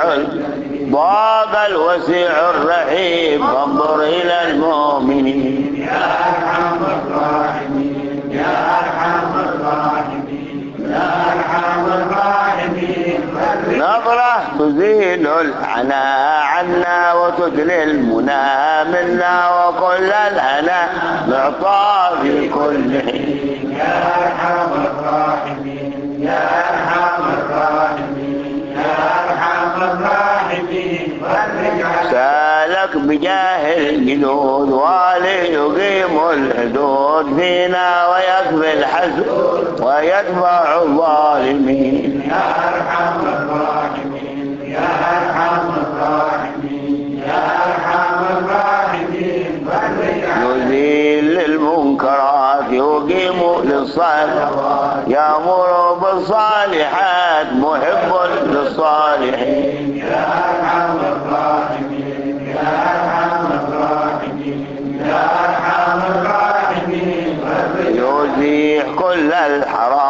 [SPEAKER 1] ضاق الوسيع الرحيم فانظر إلى المؤمنين
[SPEAKER 2] يا أرحم الراحمين يا أرحم الراحمين يا أرحم الراحمين
[SPEAKER 1] نظرة تزيل العنى عنا وتدلي المنى منا وكل الهنا معطى في كل حين
[SPEAKER 2] يا أرحم الراحمين يا أرحم الراحمين يا أرحم الراحمين فرج على
[SPEAKER 1] سالك بجاه الجنود وليقيم الحدود فينا ويكفي الحسد ويدفع الظالمين
[SPEAKER 2] يا أرحم الراحمين يا أرحم الراحمين يا أرحم الراحمين فرج على
[SPEAKER 1] يزيل المنكرات يقيم للصالحات يأمر بالصالحات محب للصالحين
[SPEAKER 2] يا أرحم الراحمين يا أرحم الراحمين يا أرحم الراحمين
[SPEAKER 1] يزيح كل الحرام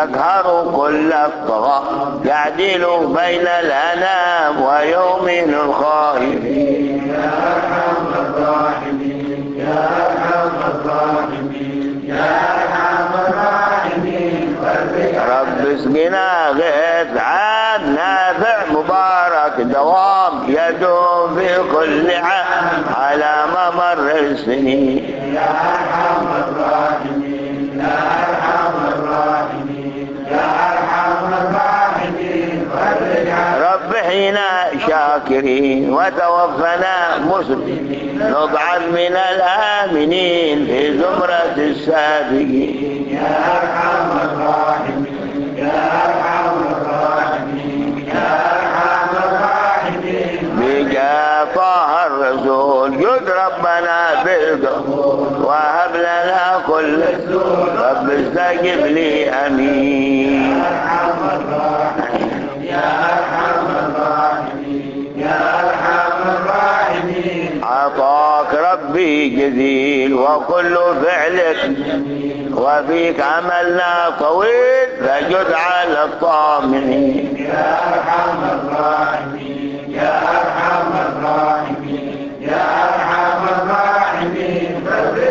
[SPEAKER 1] يقهر كل الطغى يعدل بين الأنام ويؤمن الخائفين
[SPEAKER 2] يا أرحم الراحمين يا أرحم الراحمين يا أرحم الراحمين
[SPEAKER 1] رب اسقنا غيث عام نافع مبارك دوام يدوم في كل عام على ممر السنين
[SPEAKER 2] يا أرحم الراحمين يا أرحم الراحمين يا أرحم الراحمين
[SPEAKER 1] رب حينا شاكرين وتوفنا مسلمين نضعف من الآمنين في زمرة السابقين
[SPEAKER 2] يا أرحم الراحمين يا أرحم الراحمين يا أرحم الراحمين
[SPEAKER 1] بجاه طه الرسول جد ربنا بالقبول وهب لنا كل سول رب استجب لي امين
[SPEAKER 2] يا أرحم الراحمين يا أرحم الراحمين يا أرحم الراحمين
[SPEAKER 1] عطاك ربي جزيل وكل فعلك وفيك عملنا طويل فجد على الطامعين
[SPEAKER 2] يا أرحم الراحمين يا أرحم الراحمين يا أرحم الراحمين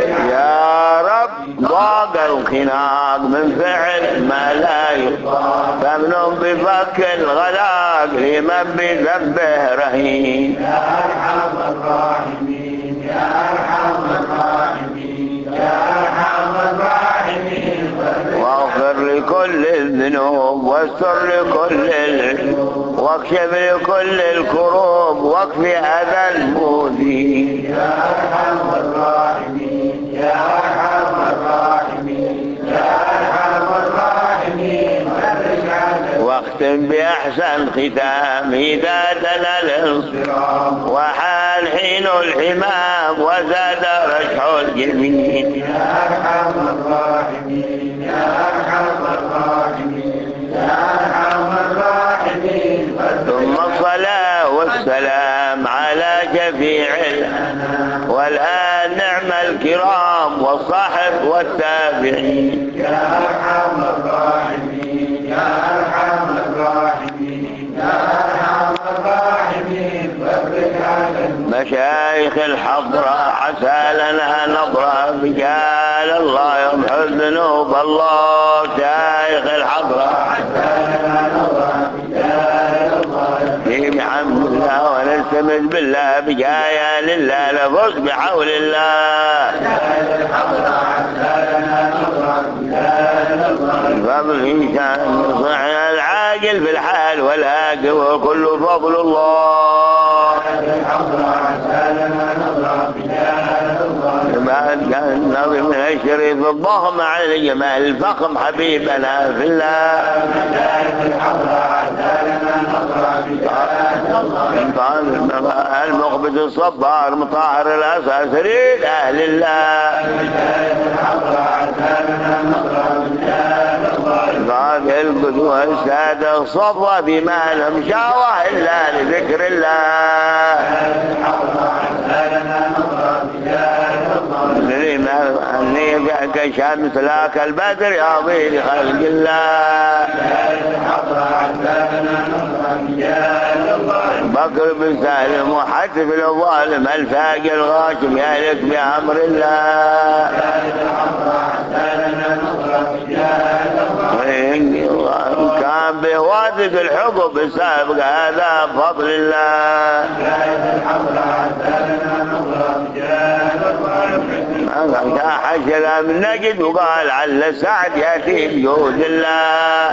[SPEAKER 1] يا رب ضاق الخناق من فعل ما لا يطاق فمن بفك الغلاق لمن بذنبه رهين
[SPEAKER 2] يا أرحم الراحمين يا أرحم الراحمين يا أرحم الراحمين
[SPEAKER 1] واغفر لكل الذنوب واستر لكل العيوب واكشف لكل الكروب واكفي اذى المؤذين
[SPEAKER 2] يا أرحم الراحمين يا أرحم الراحمين يا أرحم الراحمين
[SPEAKER 1] واختم باحسن ختام هدايتنا للصراط وحال حين الحمام وزاد رشح الجميل
[SPEAKER 2] يا أرحم الراحمين يا أرحم الراحمين يا أرحم الراحمين
[SPEAKER 1] ثم الصلاة والسلام على شفيع الأنام والآن نعم الكرام والصحب والتابعين
[SPEAKER 2] يا أرحم الراحمين يا أرحم الراحمين يا أرحم الراحمين وابرك على
[SPEAKER 1] مشايخ الحضرة عسى لنا نظرة بجال الله يمحو الذنوب الله شايخ الحضرة بحمد الله ونستمد بالله بجاية لله لفظ بحول الله فضل كان صحنا العاقل في الحال والآقل وكل فضل الله بعد كان نظم من الشريف الضخم على الجمال الفخم حبيبنا في الله المقبض الصبار مطهر الأساس ريد أهل الله بعد القدوة السادة الصفوة بما لم شاوه إلا لذكر الله أني كشمس لاك البدر يا ضيل خلق الله بكر بن سالم وحتف الظالم الفاقر الغاشم يهلك بأمر الله كان به واثق الحقب السابق هذا بفضل الله حشر من نجد وقال على السعد يأتي بجود الله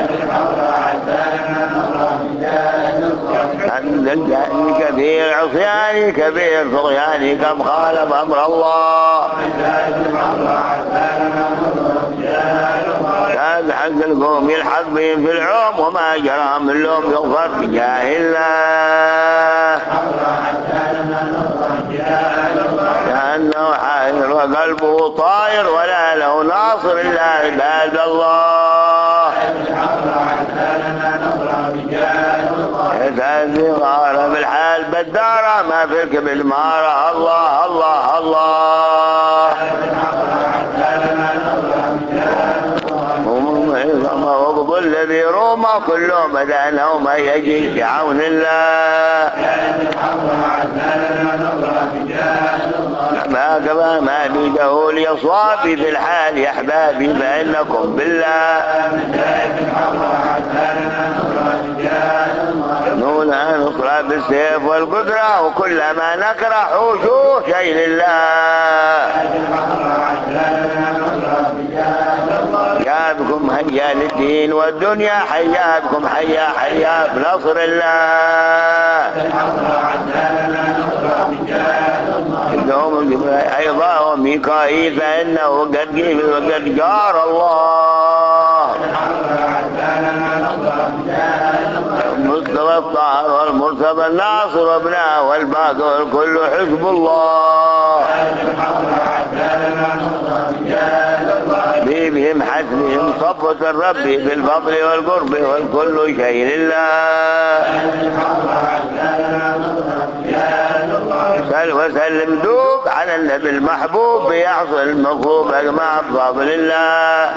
[SPEAKER 1] عند الجهل كبير عصياني كبير طغياني كم خالف أمر الله كان حق القوم يلحق بهم في العوم وما جرى من لوم يغفر بجاه الله كأنه حائر وقلبه طاير ولا له ناصر إلا عباد الله إذا غار بالحال بالدارة ما فيك بالمارة الله الله الله ذي روما كل مدى نوم يجي بعون الله ما قبل ما بيده ليصابي في الحال يا أحبابي فإنكم بالله نونا نصرى بالسيف والقدرة وكلما نكره وجوه شيء لله يا بكم هيا للدين والدنيا حيا بكم حيا بنصر الله دوم أيضا وميكائيل فإنه قد جار الله مصطفى الطاهر والمرتضى الناصر وابناه والباقر الكل حزب الله بهم حسبهم صفوة الرب بالفضل والقرب والكل شيء لله سل وسلم دوب على النبي المحبوب بيحصل المطلوب مع بفضل الله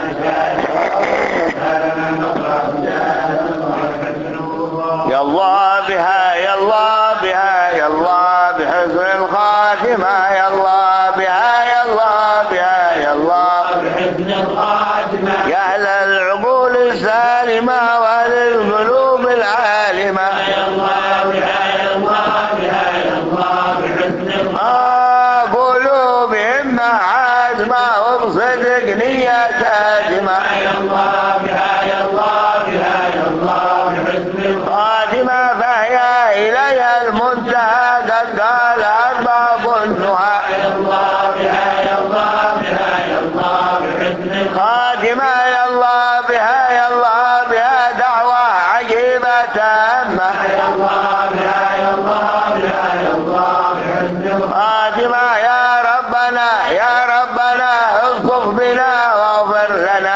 [SPEAKER 1] يا الله بها يا الله بها يا الله بحسن الخاتمة يا الله بها يا الله بها يا الله بحسن الخاتمة يا أهل العقول السالمة وأهل القلوب العالمة يا الله بها يا الله بها يا الله بحسن قلوبهم عازمة وبصدق نية كاذمة يا الله بها يا الله بها يا الله بحسن خاتمة فهي إليها المنتهى قد قال أرباب النهى يا الله بها يا الله بها يا الله بحسن خاتمة يا الله بها يا الله بها دعوة عجيبة تامة يا الله بها يا الله بها يا الله بحسن خاتمة يا ربنا يا ربنا اصطف بنا واغفر لنا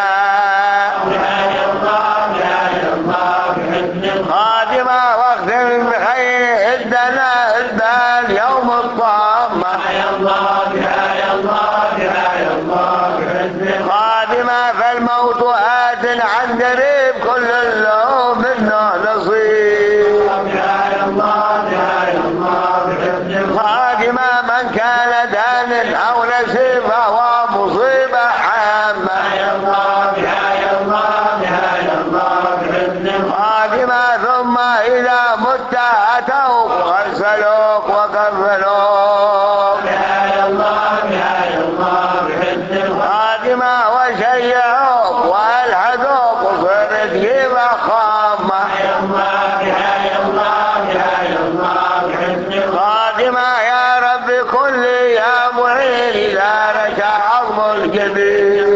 [SPEAKER 1] خاتمة واختم بخير ادنا ادان يوم الطامة يا الله بها يا الله بها يا الله خاتمة فالموت آت عن قريب كل اللوم منه نصيب يا الله بها يا الله خاتمة من كان دان او نسيب فهو مصيبة عامة يا الله بها يا الله بها يا الله خاتمة ثم إذا مت أتوك وغسلوك وكفنوك يا الله يا الله خاتمة وشيعوك وألحدوك وصرت جيبة خامة يا الله يا الله يا الله خاتمة يا رب كل يا معين إذا رجع عظم الجبين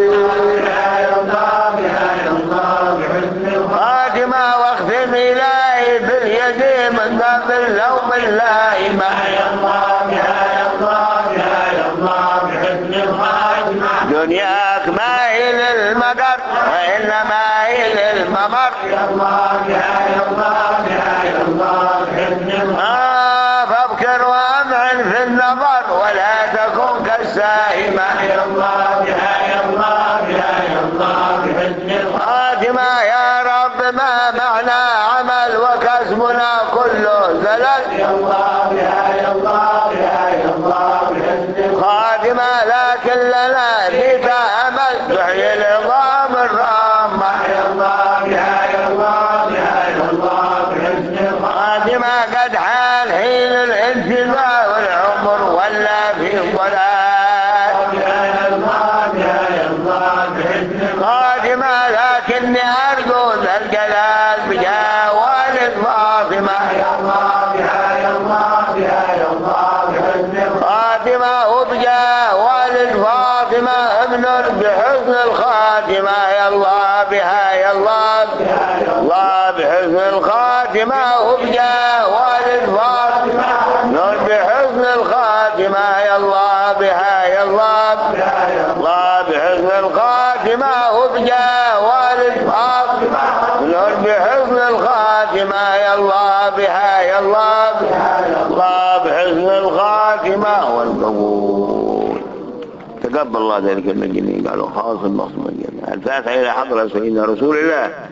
[SPEAKER 1] خاتمة واختم إلهي باليد من قبل اللوم اللائمة يا الله يا الله يا الله بحسن الخاتمة دنياك مايل المقر وإنما هي للممر يا الله يا الله يا الله بحسن فابكر وامعن في النظر ولا تكن كالسائمة يا الله يا الله يا الله بحسن الخاتمة يا رب ما معنى عمل وكسبنا كله زلل يا الله يا الله يا الله بحسن خاتمة لكن لنا بك أمل تحيي العظام الرامة يا الله يا الله يا الله بحسن خاتمة قد حال حين الانتباه والعمر ولا في الضلال يا الله يا الله بحسن خاتمة لكني أرجو ذا الجلال بجاه والد فاطمة يا الله يا الله يا الله بحسن خاتمة وبجاه والد فاطمة ابن بحسن الخاتمة يا الله بها يا الله الله بحسن الخاتمة وبجاه والد فاطمة نور بحسن الخاتمة يا الله بها يا الله الله بحسن الخاتمة وبجاه والد فاطمة نور بحسن الخاتمة يا الله بها يا الله الله بحسن الخاتمة والقبول. تقبل الله ذلك المجنين قالوا خاص المصمم الفاتحة إلى حضرة سيدنا رسول الله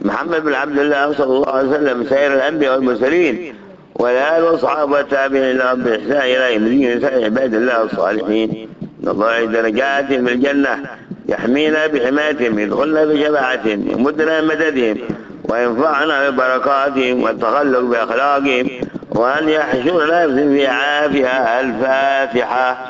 [SPEAKER 1] محمد بن عبد الله صلى الله عليه وسلم، سائر الأنبياء والمرسلين، والآل والصحابة التابعين لهم بإحسان إلى يوم الدين، سائر عباد الله الصالحين. نضع درجات في الجنة، يحمينا بحمايتهم، يدخلنا بشفاعتهم، يمدنا بمددهم، وينفعنا ببركاتهم والتخلق بأخلاقهم، وأن يحشرنا في عافية. الفاتحة.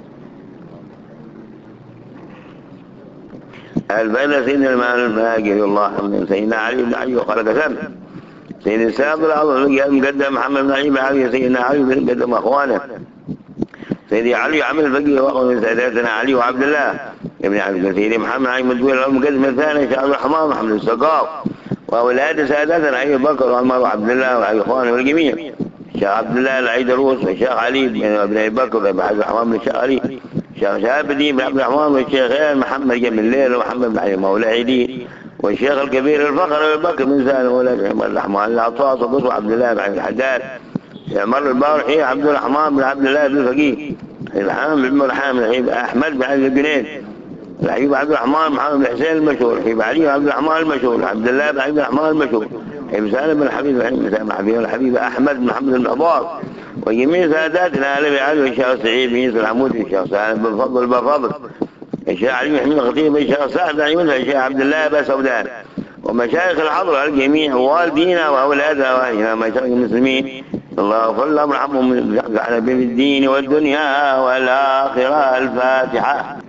[SPEAKER 1] الفاتحة. سيدنا الماجد الله من سيدنا علي بن علي وخلق سم سيد السابق العظم المقدم محمد بن علي بن علي، سيدنا علي بن قدم أخوانه سيدي علي عمل الفقيه وأخوه من ساداتنا علي وعبد الله ابن عبد سيدي محمد علي مدويل المقدم الثاني شيخ عبد الرحمن محمد السقاف، وأولاد ساداتنا أبي بكر وعمر وعبد الله وأبي إخوانه والجميع، الشيخ عبد الله العيدروس والشيخ علي بن أبي بكر وأبي عبد الرحمن بن الشيخ علي، الشيخ شهاب الدين بن عبد الرحمن والشيخين محمد جم الليل ومحمد بن علي مولى عيدين، والشيخ الكبير الفخر أبي بكر من سالم ولد عمر الرحمن العطاس وقصر عبد الله بن عبد الحداد، مر البارحي عبد الرحمن بن عبد الله بن الفقيه، الحامد بن مرحام، أحمد بن علي الجنيد، الحبيب عبد الرحمن محمد بن حسين المشهور، الحبيب علي عبد الرحمن المشهور، عبد الله بن عبد الرحمن المشهور، الحبيب سالم بن الحبيب الحبيب أحمد بن محمد المحضار، وجميع ساداتنا آل علي والشيخ سعيد بن يوسف العمودي، الشيخ سالم بن فضل، الشيخ علي بن حميد الخطيب، الشيخ سعد بن يوسف، الشيخ عبد الله بن سودان، ومشايخ الحضرة الجميع، ووالدينا وأولادنا وأهلنا مشايخ المسلمين، الله يغفر لهم ويرحمهم على بالدين والدنيا والآخرة. الفاتحة.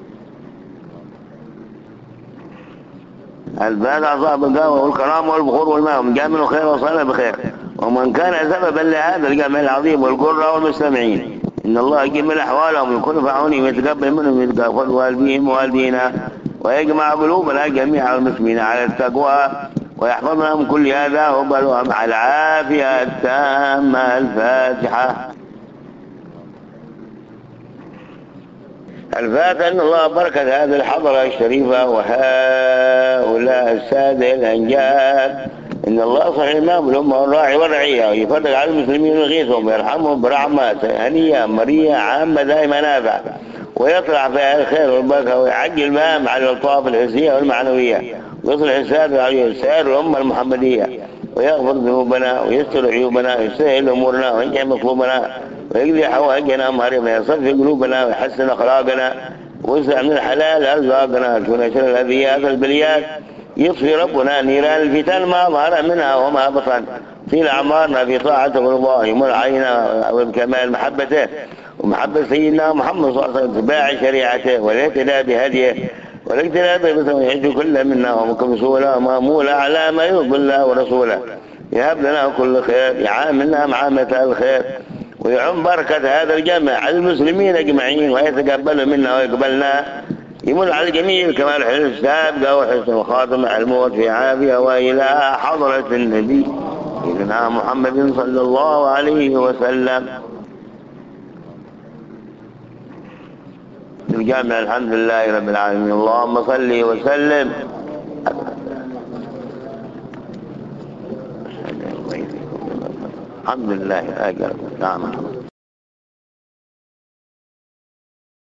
[SPEAKER 1] الفاتحة. صاحب القهوة والكرام والبخور والماء، ومن جاء منه خير وصلنا بخير، ومن كان سببا لهذا الجمع العظيم والقرى والمستمعين، إن الله يجمل أحوالهم ويكون فعونهم ويتقبل منهم ويتقبل والديهم ووالدينا، ويجمع قلوبنا جميع المسلمين على التقوى، ويحفظنا من كل هذا وبلوى مع العافية التامة. الفاتحة. الفاتحة. إن الله بركة هذه الحضرة الشريفة وهؤلاء السادة الأنجاد، إن الله صحيح الإمام الأمة والراعي والرعية، ويفرج على المسلمين ويغيثهم ويرحمهم برحمة هنية مرية عامة دائما نافعة، ويطلع فيها الخير والبركة، ويعجل بهم على الألطاف الحسية والمعنوية، ويصلح السائر الأمة المحمدية، ويغفر ذنوبنا ويستر عيوبنا ويسهل أمورنا وينجح مطلوبنا ويقضي حوائجنا ومهاربنا، يصفي قلوبنا ويحسن أخلاقنا ويسع من الحلال أرزاقنا، ويكون شر الأذيات والبليات، يطفي ربنا نيران الفتن ما ظهر منها وما بطن، طيل أعمارنا في طاعته ورضاه، يمر علينا بكمال محبته ومحبة سيدنا محمد صلى الله عليه وسلم، اتباع شريعته والاهتداء بهديه والاقتداء بمثله، يعد كل منا ومكمسولا ومامولا على ما يرضي الله ورسوله، يهب لنا كل خير، يعاملنا معاملة الخير، ويعم بركة هذا الجمع المسلمين أجمعين، ويتقبل منا ويقبلنا، يمر على الجميع كمال حسن السابقة وحسن الخاتمة الموت في عافية، وإلى حضرة النبي سيدنا محمد صلى الله عليه وسلم. الجامع. الحمد لله رب العالمين، اللهم صل وسلم. الحمد لله. نعم.